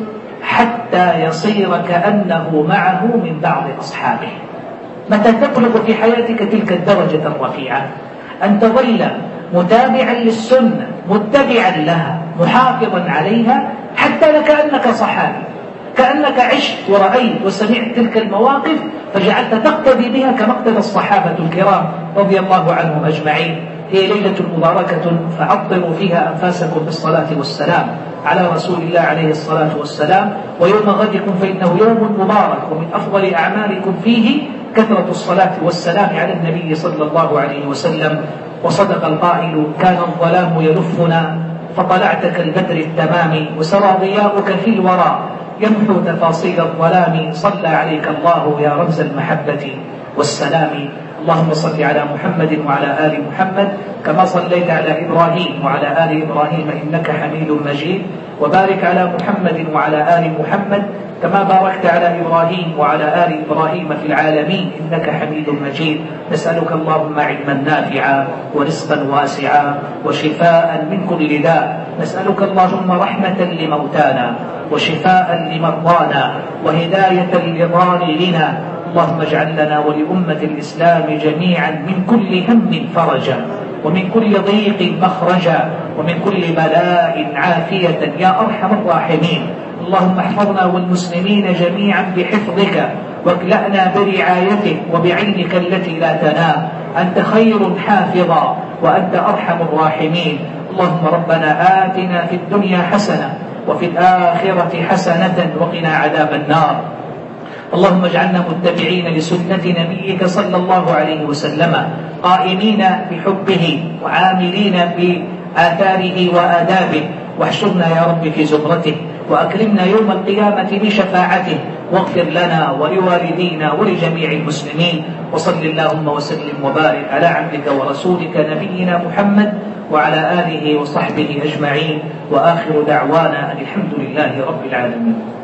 حتى يصير كأنه معه من بعض أصحابه. متى تبلغ في حياتك تلك الدرجة الرفيعة أن تظل متابعا للسنة متبعا لها محافظا عليها حتى لكأنك صحابي، كأنك عشت ورأيت وسمعت تلك المواقف فجعلت تقتدي بها كما اقتدى الصحابة الكرام رضي الله عنهم أجمعين. هي ليلة مباركة فعطروا فيها أنفاسكم بالصلاة والسلام على رسول الله عليه الصلاة والسلام. ويوم غدكم فإنه يوم مبارك، ومن أفضل أعمالكم فيه كثرة الصلاة والسلام على النبي صلى الله عليه وسلم. وصدق القائل: كان الظلام يلفنا فطلعت كالبدر التمام، وسرى ضياؤك في الورى يمحو تفاصيل الظلام. صلى عليك الله يا رمز المحبة والسلام. اللهم صل على محمد وعلى آل محمد كما صليت على إبراهيم وعلى آل إبراهيم إنك حميد مجيد، وبارك على محمد وعلى آل محمد كما باركت على إبراهيم وعلى آل إبراهيم في العالمين إنك حميد مجيد. نسألك اللهم علما نافعا ورزقا واسعا وشفاء من كل داء. نسألك اللهم رحمة لموتانا وشفاء لمرضانا وهداية لضاللنا. اللهم اجعل لنا ولأمة الإسلام جميعا من كل هم فرجا، ومن كل ضيق مخرجا، ومن كل بلاء عافية يا أرحم الراحمين. اللهم احفظنا والمسلمين جميعا بحفظك، واكلأنا برعايتك وبعينك التي لا تنام. أنت خير حافظا وأنت أرحم الراحمين. اللهم ربنا آتنا في الدنيا حسنة وفي الآخرة حسنة وقنا عذاب النار. اللهم اجعلنا متبعين لسنة نبيك صلى الله عليه وسلم، قائمين بحبه وعاملين بآثاره وآدابه، واحشرنا يا رب في زمرته، وأكرمنا يوم القيامة بشفاعته، واغفر لنا ولوالدينا ولجميع المسلمين. وصل اللهم وسلم وبارك على عبدك ورسولك نبينا محمد وعلى آله وصحبه أجمعين، وآخر دعوانا أن الحمد لله رب العالمين.